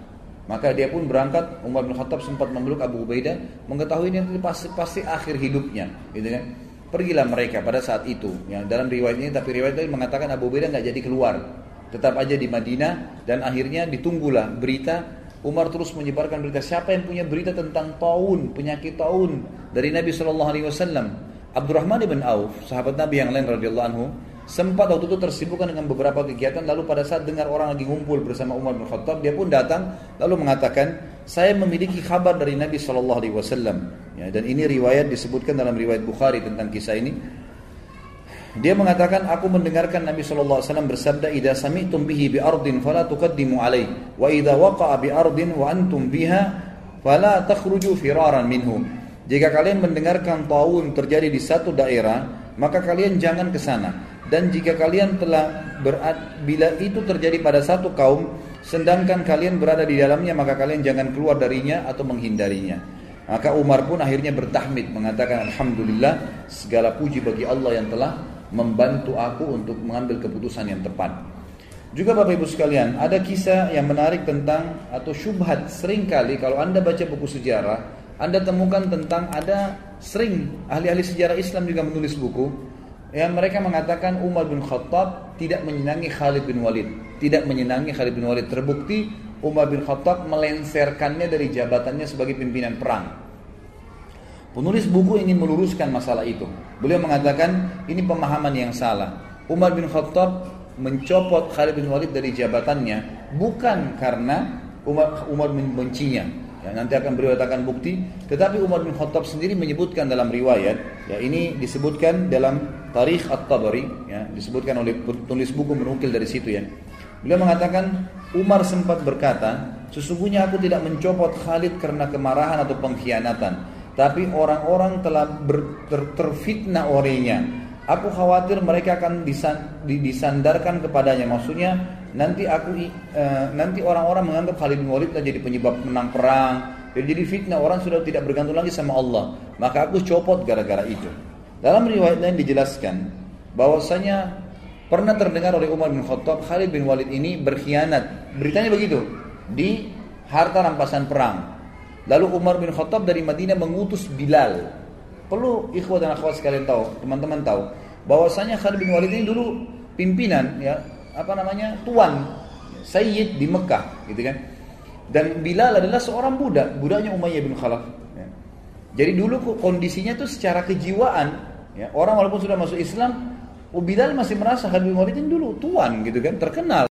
Maka dia pun berangkat. Umar bin Khattab sempat memeluk Abu Ubaidah, mengetahui ini pasti akhir hidupnya, gitu kan. Pergilah mereka pada saat itu. Ya, dalam riwayat ini, tapi riwayat lain mengatakan Abu Ubaidah nggak jadi keluar, tetap aja di Madinah, dan akhirnya ditunggulah berita. Umar terus menyebarkan berita. Siapa yang punya berita tentang taun, penyakit taun dari Nabi SAW? Abdurrahman ibn Auf, sahabat Nabi yang lain radhiyallahu anhu, sempat waktu itu tersibukkan dengan beberapa kegiatan. Lalu pada saat dengar orang lagi ngumpul bersama Umar bin Khattab, dia pun datang lalu mengatakan, saya memiliki kabar dari Nabi SAW. Ya, dan ini riwayat disebutkan dalam riwayat Bukhari tentang kisah ini. Dia mengatakan, aku mendengarkan Nabi SAW bersabda, idza sami'tum bihi bi ardin fala tuqaddimu alaihi, wa idza waqa'a bi ardin wa antum biha fala takhruju firaran minhu. Jika kalian mendengarkan taun terjadi di satu daerah, maka kalian jangan ke sana. Dan jika kalian bila itu terjadi pada satu kaum, sedangkan kalian berada di dalamnya, maka kalian jangan keluar darinya atau menghindarinya. Maka Umar pun akhirnya bertahmid, mengatakan, alhamdulillah, segala puji bagi Allah yang telah membantu aku untuk mengambil keputusan yang tepat. Juga Bapak Ibu sekalian, ada kisah yang menarik tentang, atau syubhat seringkali kalau Anda baca buku sejarah, Anda temukan tentang, ada sering ahli-ahli sejarah Islam juga menulis buku yang mereka mengatakan Umar bin Khattab tidak menyenangi Khalid bin Walid. Tidak menyenangi Khalid bin Walid. Terbukti Umar bin Khattab melenserkannya dari jabatannya sebagai pimpinan perang. Penulis buku ingin meluruskan masalah itu. Beliau mengatakan ini pemahaman yang salah. Umar bin Khattab mencopot Khalid bin Walid dari jabatannya bukan karena Umar membencinya. Ya, nanti akan beliau katakan bukti. Tetapi Umar bin Khattab sendiri menyebutkan dalam riwayat, ya ini disebutkan dalam Tarikh At-Tabari, ya, disebutkan oleh penulis buku menukil dari situ ya. Beliau mengatakan Umar sempat berkata, sesungguhnya aku tidak mencopot Khalid karena kemarahan atau pengkhianatan, tapi orang-orang telah terfitnah olehnya. Aku khawatir mereka akan disandarkan kepadanya. Maksudnya nanti orang-orang menganggap Khalid bin Walid jadi penyebab menang perang. Jadi fitnah, orang sudah tidak bergantung lagi sama Allah. Maka aku copot gara-gara itu. Dalam riwayat lain dijelaskan bahwasanya pernah terdengar oleh Umar bin Khattab Khalid bin Walid ini berkhianat. Beritanya begitu di harta rampasan perang. Lalu Umar bin Khattab dari Madinah mengutus Bilal. Perlu ikhwah dan akhwat sekalian tahu, teman-teman tahu, bahwasanya Khalid bin Walid ini dulu pimpinan, ya, tuan, sayyid di Mekah, gitu kan. Dan Bilal adalah seorang budaknya Umayyah bin Khalaf. Ya. Jadi dulu kondisinya tuh secara kejiwaan, ya, orang walaupun sudah masuk Islam, Bilal masih merasa Khalid bin Walid ini dulu tuan, gitu kan, terkenal.